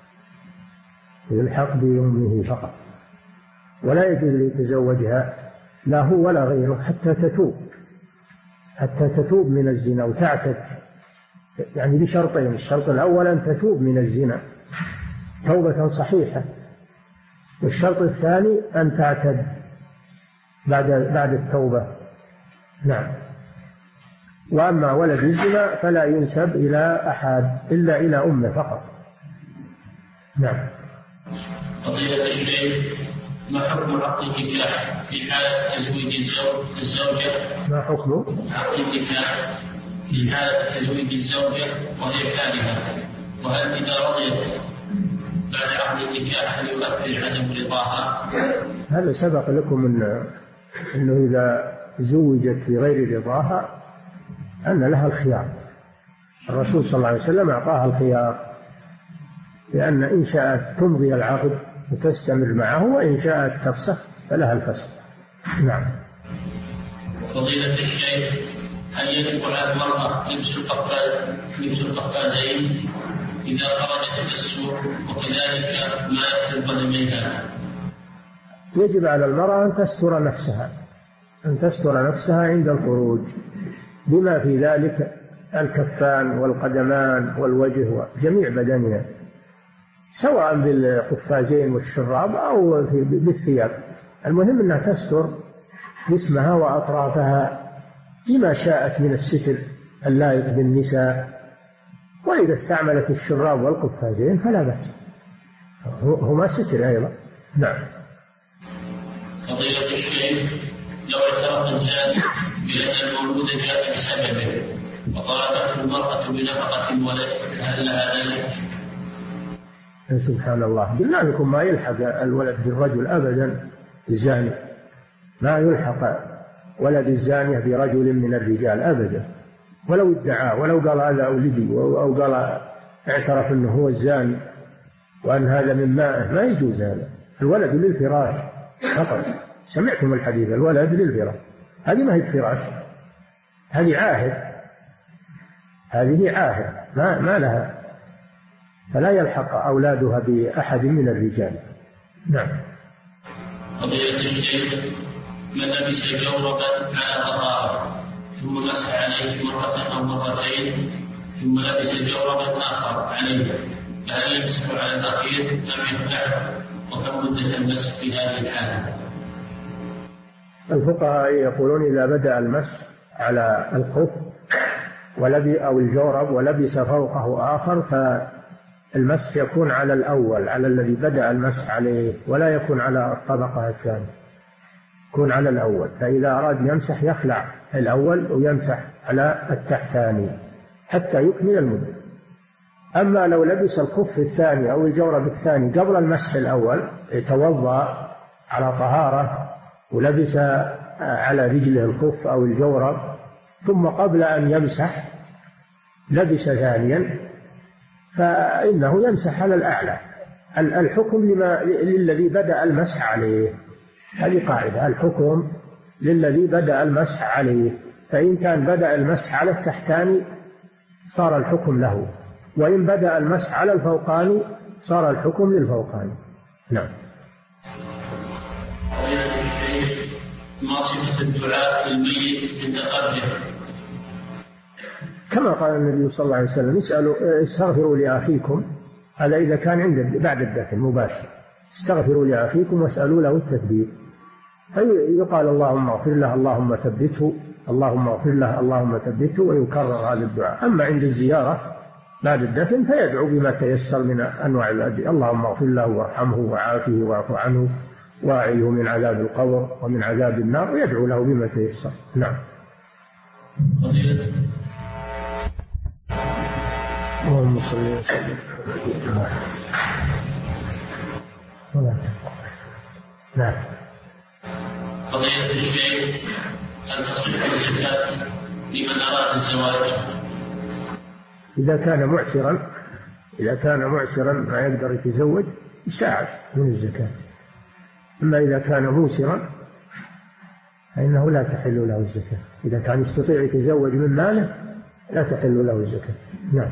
يلحق بأمه فقط، ولا يجوز ليتزوجها لا هو ولا غيره حتى تتوب من الزنا وتعتد، يعني بشرطين: الشرط الأول أن تتوب من الزنا توبة صحيحة، والشرط الثاني أن تعتد بعد التوبة. نعم. وأما ولد الزنا فلا ينسب إلى أحد إلا إلى أمه فقط. نعم. فضيلة الشيخ، ما حكم عقد النكاح في حالة تزويج الزوجة؟ ما حكم عقد النكاح في حالة تزويج الزوجة وهي كارهة، وهل إذا رضيت بعد عقد النكاح هل يؤثر عدم رضاها؟ هذا سبق لكم أنه إذا زوجت بغير رضاها أن لها الخيار. الرسول صلى الله عليه وسلم أعطاها الخيار، لأن إن شاءت تمضي العقد وتستمر معه، وإن شاءت تفسخ فلها الفسخ. نعم. فضيلة الشيخ، هل يجب على المرأة لبس القفازين إذا خرجت إلى السوق، وكذلك ما يستر قدميها؟ يجب على المرأة أن تستر نفسها عند الخروج، بما في ذلك الكفان والقدمان والوجه وجميع بدنها، سواء بالقفازين والشراب أو بالثياب. المهم أنها تستر جسمها وأطرافها بما شاءت من الستر اللائق بالنساء، وإذا استعملت الشراب والقفازين فلا بأس، هما ستر أيضا. نعم. فضيلة الشيخ، لو اعترف الزاني بأن المولود جاء بسببه وطالبته المرأة بنفقة الولد، هل لها ذلك؟ سبحان الله، قلنا لكم ما يلحق الولد بالرجل أبدا. الزاني ما يلحق ولد الزانية برجل من الرجال أبدا، ولو ادعى، ولو قال هذا أولدي، أو قال اعترف أنه هو الزاني وأن هذا من ماءه، ما يجوز هذا. الولد للفراش فقط. سمعتم الحديث: الولد للفراش. هذه ما هي فراش، هذه عاهد ما لها، فلا يلحق أولادها بأحد من الرجال. نعم. فضيلة الشيخ، من لبس جوربا على طهارة ثم مسح عليه مرة أو مرتين ثم لبس جوربا آخر عليه، فهل يمسح على الأخير أم يخلعه؟ وكم مدة المسح في هذه الحالة؟ الفقهاء يقولون إذا بدأ المسح على الخف أو الجورب ولبس فوقه آخر، فالمسح يكون على الأول، على الذي بدأ المسح عليه، ولا يكون على الطبقة الثانية، يكون على الأول. فإذا أراد يمسح يخلع الأول ويمسح على التحتاني حتى يكمل المدة. أما لو لبس الخف الثاني أو الجورب الثاني قبل المسح الأول، يتوضأ على طهارة ولبس على رجله الخف أو الجورب، ثم قبل أن يمسح لبس ثانيا، فإنه يمسح على الأعلى. الحكم للذي بدأ المسح عليه، هذه قاعدة: الحكم للذي بدأ المسح عليه، فإن كان بدأ المسح على التحتاني صار الحكم له، وإن بدأ المسح على الفوقاني صار الحكم للفوقاني. نعم. ما صفة الدعاء للميت عند قبره؟ كما قال النبي صلى الله عليه وسلم: استغفروا لأخيكم، هذا إذا كان بعد الدفن مباشر، استغفروا لأخيكم واسألوا له التثبيت، فيقال: اللهم اغفر له، اللهم ثبته اللهم اغفر له اللهم ثبته، ويكرر هذا الدعاء. أما عند الزيارة بعد الدفن فيدعو بما تيسر من أنواع الأدعية، اللهم اغفر له وارحمه وعافه واعف عنه واعيه من عذاب القبر ومن عذاب النار، ويدعو له بما تيسر. نعم. اللهم صل وسلم. نعم. قضية الشيء أن تصح الزكاة لمن أراد الزواج. إذا كان معسرا ما يقدر يتزوج يساعد من الزكاة. أما إذا كان موسرا فإنه لا تحل له الزكاة. إذا كان يستطيع يتزوج من ماله لا تحل له الزكاة. نعم.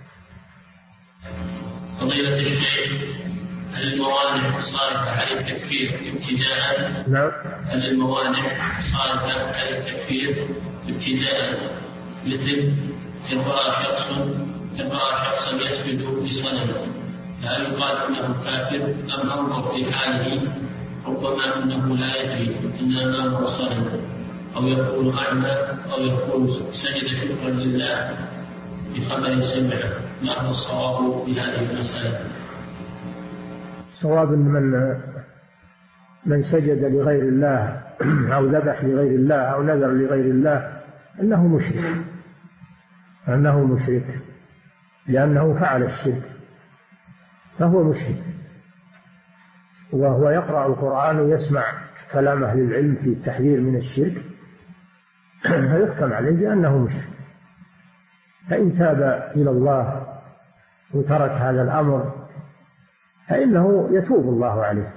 فضيلة الشيخ، هل الموانع صارفة على التكفير ابتداء؟ نعم. هل الموانع صارفة على التكفير ابتداء، مثل إن رأى شخصا يسجد لصنم، هل يقال أنه كافر أم أنظر في حاله ربما أنه لا يدري أن أمامه صنم، أو يكون أعمى، أو يكون سجد شكرا لله بخبر سمعه؟ ما هو الصواب في هذه المسألة؟ الصواب من سجد لغير الله أو ذبح لغير الله أو نذر لغير الله أنه مشرك لأنه فعل الشرك، فهو مشرك، وهو يقرأ القرآن ويسمع كلام أهل العلم في التحذير من الشرك، فيحكم عليه بأنه مشرك. فإن تاب إلى الله وترك هذا الأمر فإنه يتوب الله عليه.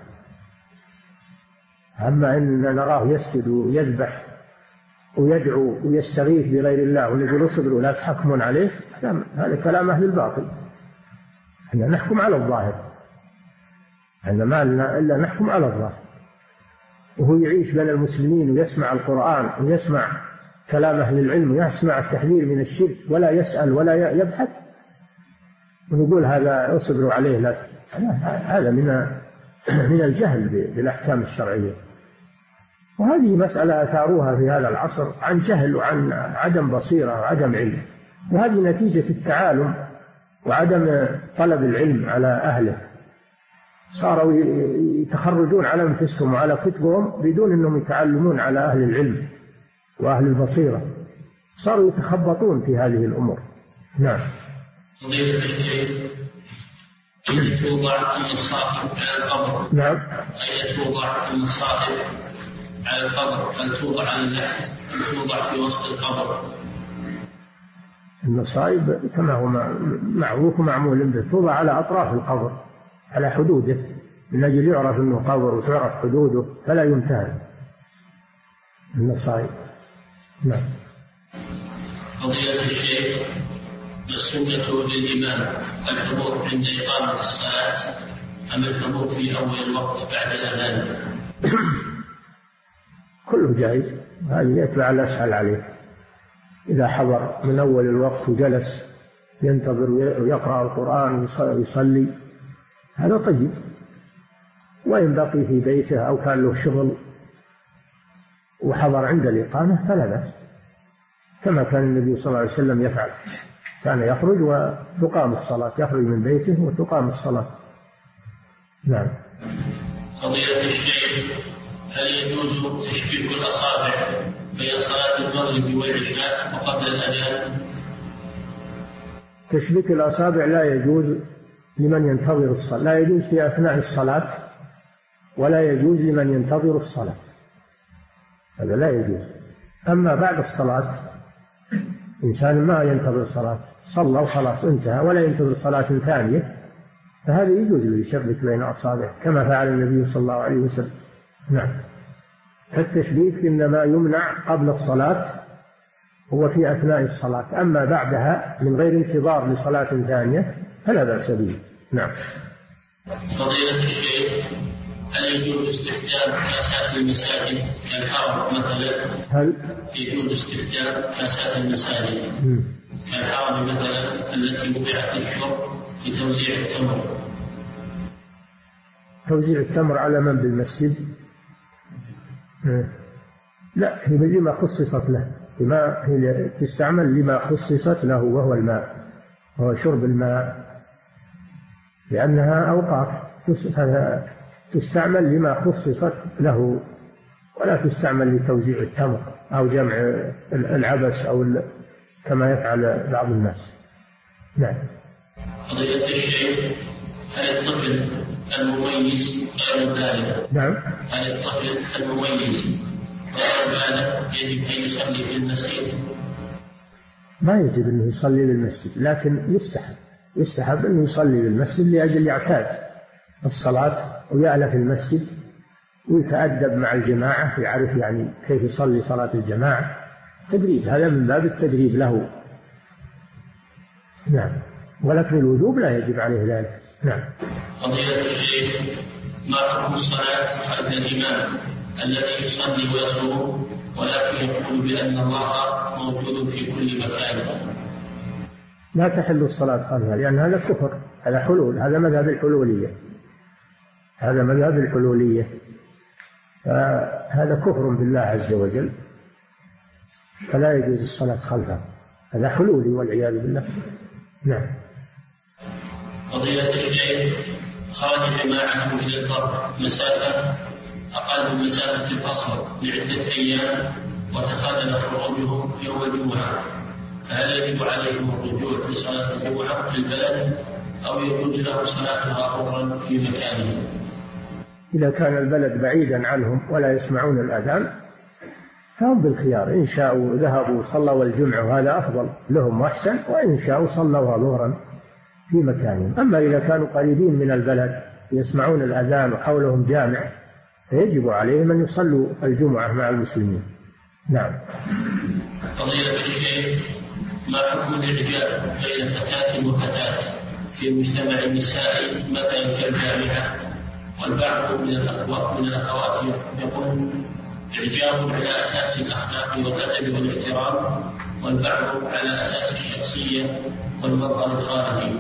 أما إن نراه يسجد ويذبح ويدعو ويستغيث بغير الله ونقول اصبروا لا تحكمون عليه، هذا كلام أهل الباطل. احنا نحكم على الظاهر، احنا ما لنا إلا نحكم على الظاهر. وهو يعيش بين المسلمين ويسمع القرآن ويسمع كلام أهل العلم ويسمع التحذير من الشرك ولا يسأل ولا يبحث، ونقول هذا اصبروا عليه لا، هذا من الجهل بالأحكام الشرعية. وهذه مسألة أثاروها في هذا العصر عن جهل وعن عدم بصيرة وعدم علم، وهذه نتيجة التعالم وعدم طلب العلم على أهله. صاروا يتخرجون على أنفسهم وعلى كتبهم بدون أنهم يتعلمون على أهل العلم وأهل البصيرة، صاروا يتخبطون في هذه الأمور. نعم. فضيلة الشيخ، أين توضع المصاحف على القبر؟ نعم. أين توضع المصاحف على القبر؟ هل توضع على اللحد أم توضع في وسط القبر؟ المصائب كما هو معروف ومعمول به توضع على أطراف القبر على حدوده، من أجل يعرف أنه قبر وتعرف حدوده فلا ينتهي المصائب. نعم. فضيلة الشيخ، السنة للإمام الحضور عند إقامة الصلاة أم الحضور في أول الوقت بعد الأذان؟ كله جائز، هذه يتبع الأسهل عليه. إذا حضر من أول الوقت وجلس ينتظر ويقرأ القرآن ويصلي هذا طيب، وإن بقي في بيته أو كان له شغل وحضر عند الإقامة فلا بأس، كما كان النبي صلى الله عليه وسلم يفعل، كان يخرج وتقام الصلاة، يخرج من بيته وتقام الصلاة. نعم. فضيلة الشيخ، هل يجوز تشبيك الأصابع بين صلاة المغرب والعشاء وقبل الأذان؟ تشبيك الأصابع لا يجوز لمن ينتظر الصلاة، لا يجوز في أثناء الصلاة ولا يجوز لمن ينتظر الصلاة، هذا لا يجوز. أما بعد الصلاة إنسان ما ينتظر الصلاة، صلى وخلاص انتهى ولا ينتظر صلاة ثانية، فهذا يجوز له يشبك بين أصابعه كما فعل النبي صلى الله عليه وسلم. نعم. فالتشبيك إنما يمنع قبل الصلاة هو في أثناء الصلاة، أما بعدها من غير انتظار لصلاة ثانية فلا بأس به. نعم. فضيلة الشيخ، هل يجوز استخدام كاسات المساجد كالحرم مثلا؟ هل يجوز استخدام كاسات المساجد كالحرم مثلا التي وضعت للشرب لتوزيع التمر؟ توزيع التمر على من بالمسجد؟ لا، هي بما خصصت له، هي تستعمل لما خصصت له وهو الماء، وهو شرب الماء، لأنها أوقاف تستعمل لما خصصت له، ولا تستعمل لتوزيع التمر أو جمع العبس أو كما يفعل بعض الناس. نعم. فضيلة الشيخ، هل الطفل المميز غير البالغ؟ نعم. هل الطفل المميز غير البالغ يجب أن يصلي في المسجد؟ ما يجب أنه يصلي بالمسجد، لكن يستحب أنه يصلي بالمسجد لأجل يعتاد الصلاة ويألف المسجد ويتأدب مع الجماعة، يعرف يعني كيف يصلي صلاة الجماعة، تدريب، هذا من باب التدريب له. نعم. ولكن الوجوب لا يجب عليه ذلك. نعم. فضيلة الشيخ، ما حكم الصلاة خلف الإمام الذي يصلي ويصوم ولكن يقول بأن الله موجود في كل مكان؟ لا تحل الصلاة خلفها، لأن هذا كفر، هذا حلول، هذا مذهب الحلولية، هذا كفر بالله عز وجل، فلا يجوز الصلاة خلفه، هذا حلولي والعياذ بالله. نعم. فضيلة الشيخ، خرج جماعة إلى البر مسافة أقل من مسافة القصر لعدة أيام وتخاذل خروجهم يوم الجمعة، فهل يجب عليهم الرجوع لصلاة الجمعة في البلد أو يجوز له صلاتها أخرى في مكانه؟ إذا كان البلد بعيدا عنهم ولا يسمعون الأذان فهم بالخيار، إن شاءوا ذهبوا صلوا الجمعة وهذا أفضل لهم وأحسن، وإن شاءوا صلوا ظهرا في مكانهم. أما إذا كانوا قريبين من البلد يسمعون الأذان وحولهم جامع فيجب عليهم أن يصلوا الجمعة مع المسلمين. نعم. فضيلة الشيخ، ما حكم الإعجاب بين فتاة وفتاة في مجتمع النساء مثلا كالجامعة، والبعض من الأخوات يقول إعجاب على أساس الأخلاق والأدب والاحترام، والبعض على أساس الشخصية والمظهر الخارجي؟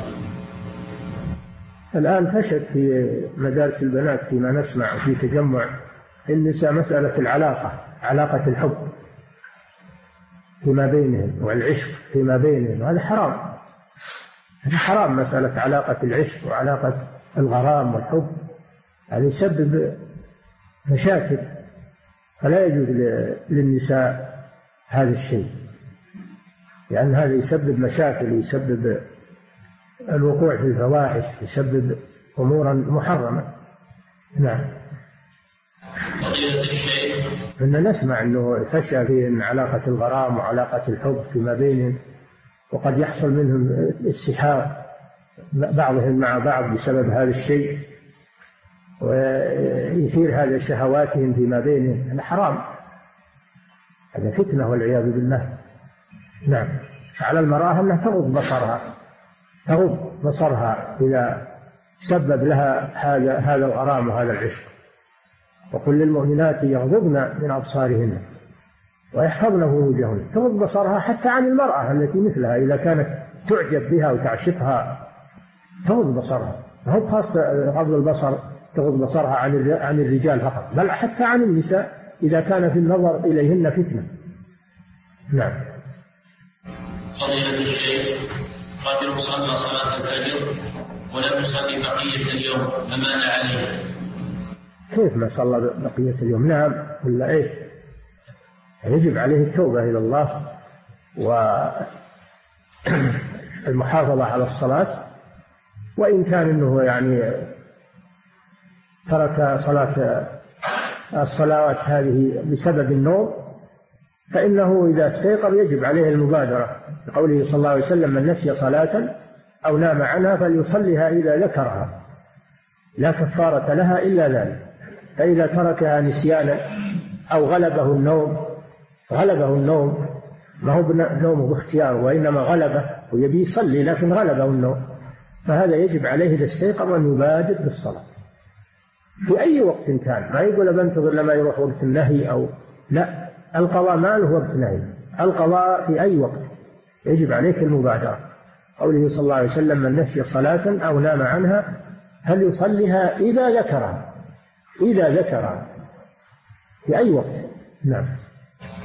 الآن فشت في مدارس البنات فيما نسمع في تجمع النساء مسألة علاقة الحب فيما بينهم والعشق فيما بينهم، هذا حرام، مسألة علاقة العشق وعلاقة الغرام والحب، هذا يسبب مشاكل، فلا يجوز للنساء هذا الشيء، لأن هذا يسبب مشاكل، يسبب الوقوع في الفواحش، يسبب أمورا محرمة. نعم. فضيلة الشيخ، إن نسمع أنه فشى في علاقة الغرام وعلاقة الحب فيما بينهم، وقد يحصل منهم السحاب بعضهم مع بعض بسبب هذا الشيء، ويثير هذا شهواتهم فيما بينهم، هذا حرام، هذا فتنة والعياذ بالله. نعم. على المرأة أنها تغض بصرها إذا سبب لها هذا الغرام وهذا العشق، وقل للمؤمنات يغضضن من أبصارهن ويحفظن فروجهن، تغض بصرها حتى عن المرأة التي مثلها، إذا كانت تعجب بها وتعشقها تغض بصرها، هو خاص غض البصر تغض بصرها عن الرجال فقط، بل حتى عن النساء إذا كان في النظر إليهن فتنة. نعم. فضيلة الشيخ، رجل صلى صلاة الفجر ولم يصلي بقية اليوم فماذا عليه؟ كيف ما صلى بقية اليوم؟ نعم ولا إيش؟ يجب عليه التوبة إلى الله والمحافظة على الصلاة، وإن كان إنه يعني ترك الصلوات هذه بسبب النوم، فإنه إذا استيقظ يجب عليه المبادرة، لقوله صلى الله عليه وسلم: من نسي صلاة أو نام عنها فليصليها إذا ذكرها، لا كفارة لها إلا ذلك. فإذا تركها نسيانا أو غلبه النوم، ما هو نومه باختياره وإنما غلبه ويبي يصلي لكن غلبه النوم، فهذا يجب عليه إذا استيقظ أن يبادر بالصلاة في أي وقت كان، ما يقول بنتظر لما يروح وقت النهي أو لا، القضاء ما له وقت نهي، القضاء في أي وقت يجب عليك المبادرة. قوله صلى الله عليه وسلم: من نسي صلاة أو نام عنها فليصليها إذا ذكرها في أي وقت. نعم.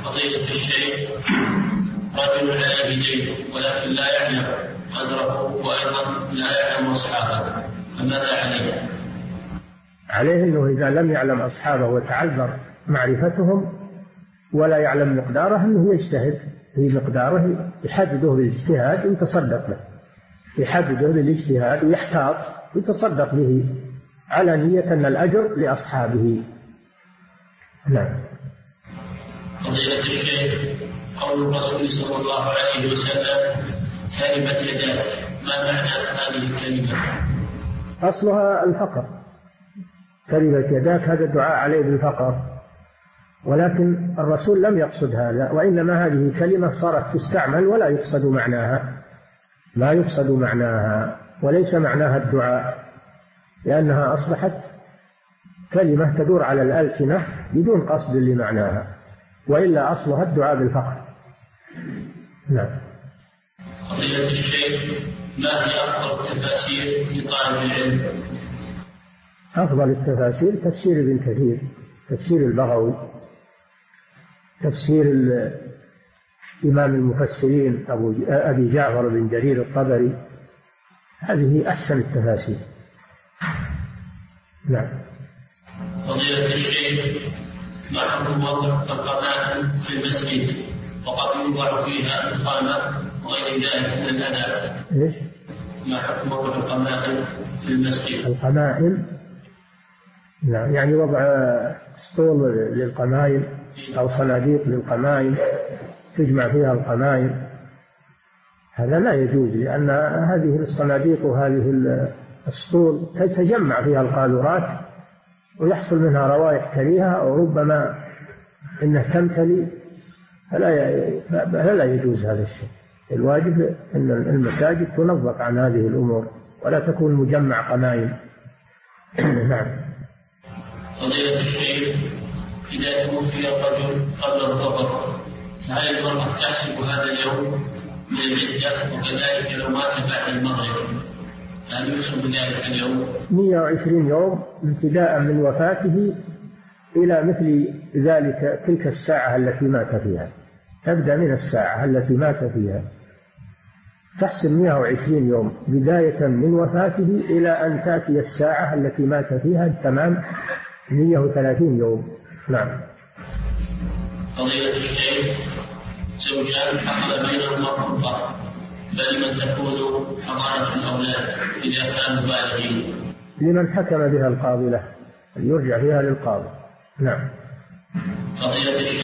فضيلة الشيخ، رجل عليه دين ولكن لا يعلم قدره وأيضا لا يعلم أصحابه، فماذا عليه؟ عليه أنه إذا لم يعلم أصحابه وتعذر معرفتهم ولا يعلم مقداره أنه يجتهد في مقداره، يحدده بالاجتهاد ويتصدق به، يحدده بالاجتهاد ويحتاط ويتصدق به على نية أن الأجر لأصحابه. نعم. فضيلة الشيخ، قول الرسول صلى الله عليه وسلم تربت يداك، ما معنى هذه الكلمة؟ أصلها الفقر، تربت يداك هذا الدعاء عليه بالفقر، ولكن الرسول لم يقصد هذا، وإنما هذه كلمة صارت تستعمل ولا يقصد معناها، لا يقصد معناها وليس معناها الدعاء، لأنها أصبحت كلمة تدور على الألسنة بدون قصد لمعناها، وإلا أصلها الدعاء بالفقر. نعم. فضيلة الشيخ، ما هي أفضل التفاسير لطالب العلم؟ أفضل التفاسير تفسير ابن كثير، تفسير البغوي، تفسير إمام المفسرين أبي جعفر بن جرير الطبري، هذه أحسن التفاسير. نعم. فضيلة الشيخ، ما حكم وضع القمائم في المسجد وقد يوضع فيها القامة وغير ذلك من الأذى؟ إيش؟ ما حكم وضع القمائم في المسجد؟ القمائم، نعم، يعني وضع اسطول للقمائم أو صناديق للقمائم تجمع فيها القمائم، هذا لا يجوز، لأن هذه الصناديق وهذه الاسطول تتجمع فيها القاذورات ويحصل منها روائح كريهة، وربما إنها تمتلي، فلا يجوز هذا الشيء. الواجب أن المساجد تنظف عن هذه الأمور ولا تكون مجمع قمائم. نعم. فضيلة الشيخ، إذا توفي الرجل قبل الظهر فهل المرأة تحسب هذا اليوم من العدة؟ وكذلك لو مات بعد المغرب هل يحسب ذلك اليوم؟ 120 يوم ابتداء من وفاته إلى مثل ذلك تلك الساعة التي مات فيها، تبدأ من الساعة التي مات فيها، تحسب 120 يوم بداية من وفاته إلى أن تأتي الساعة التي مات فيها، تمام 130 يوم. نعم. فضيلة الشيخ، زوجان حصل بينهما فرقة، فلمن تكون حضانة الأولاد إذا كانوا بالغين؟ لمن حكم بها القاضي له، يرجع فيها للقاضي. نعم. فضيلة الشيخ،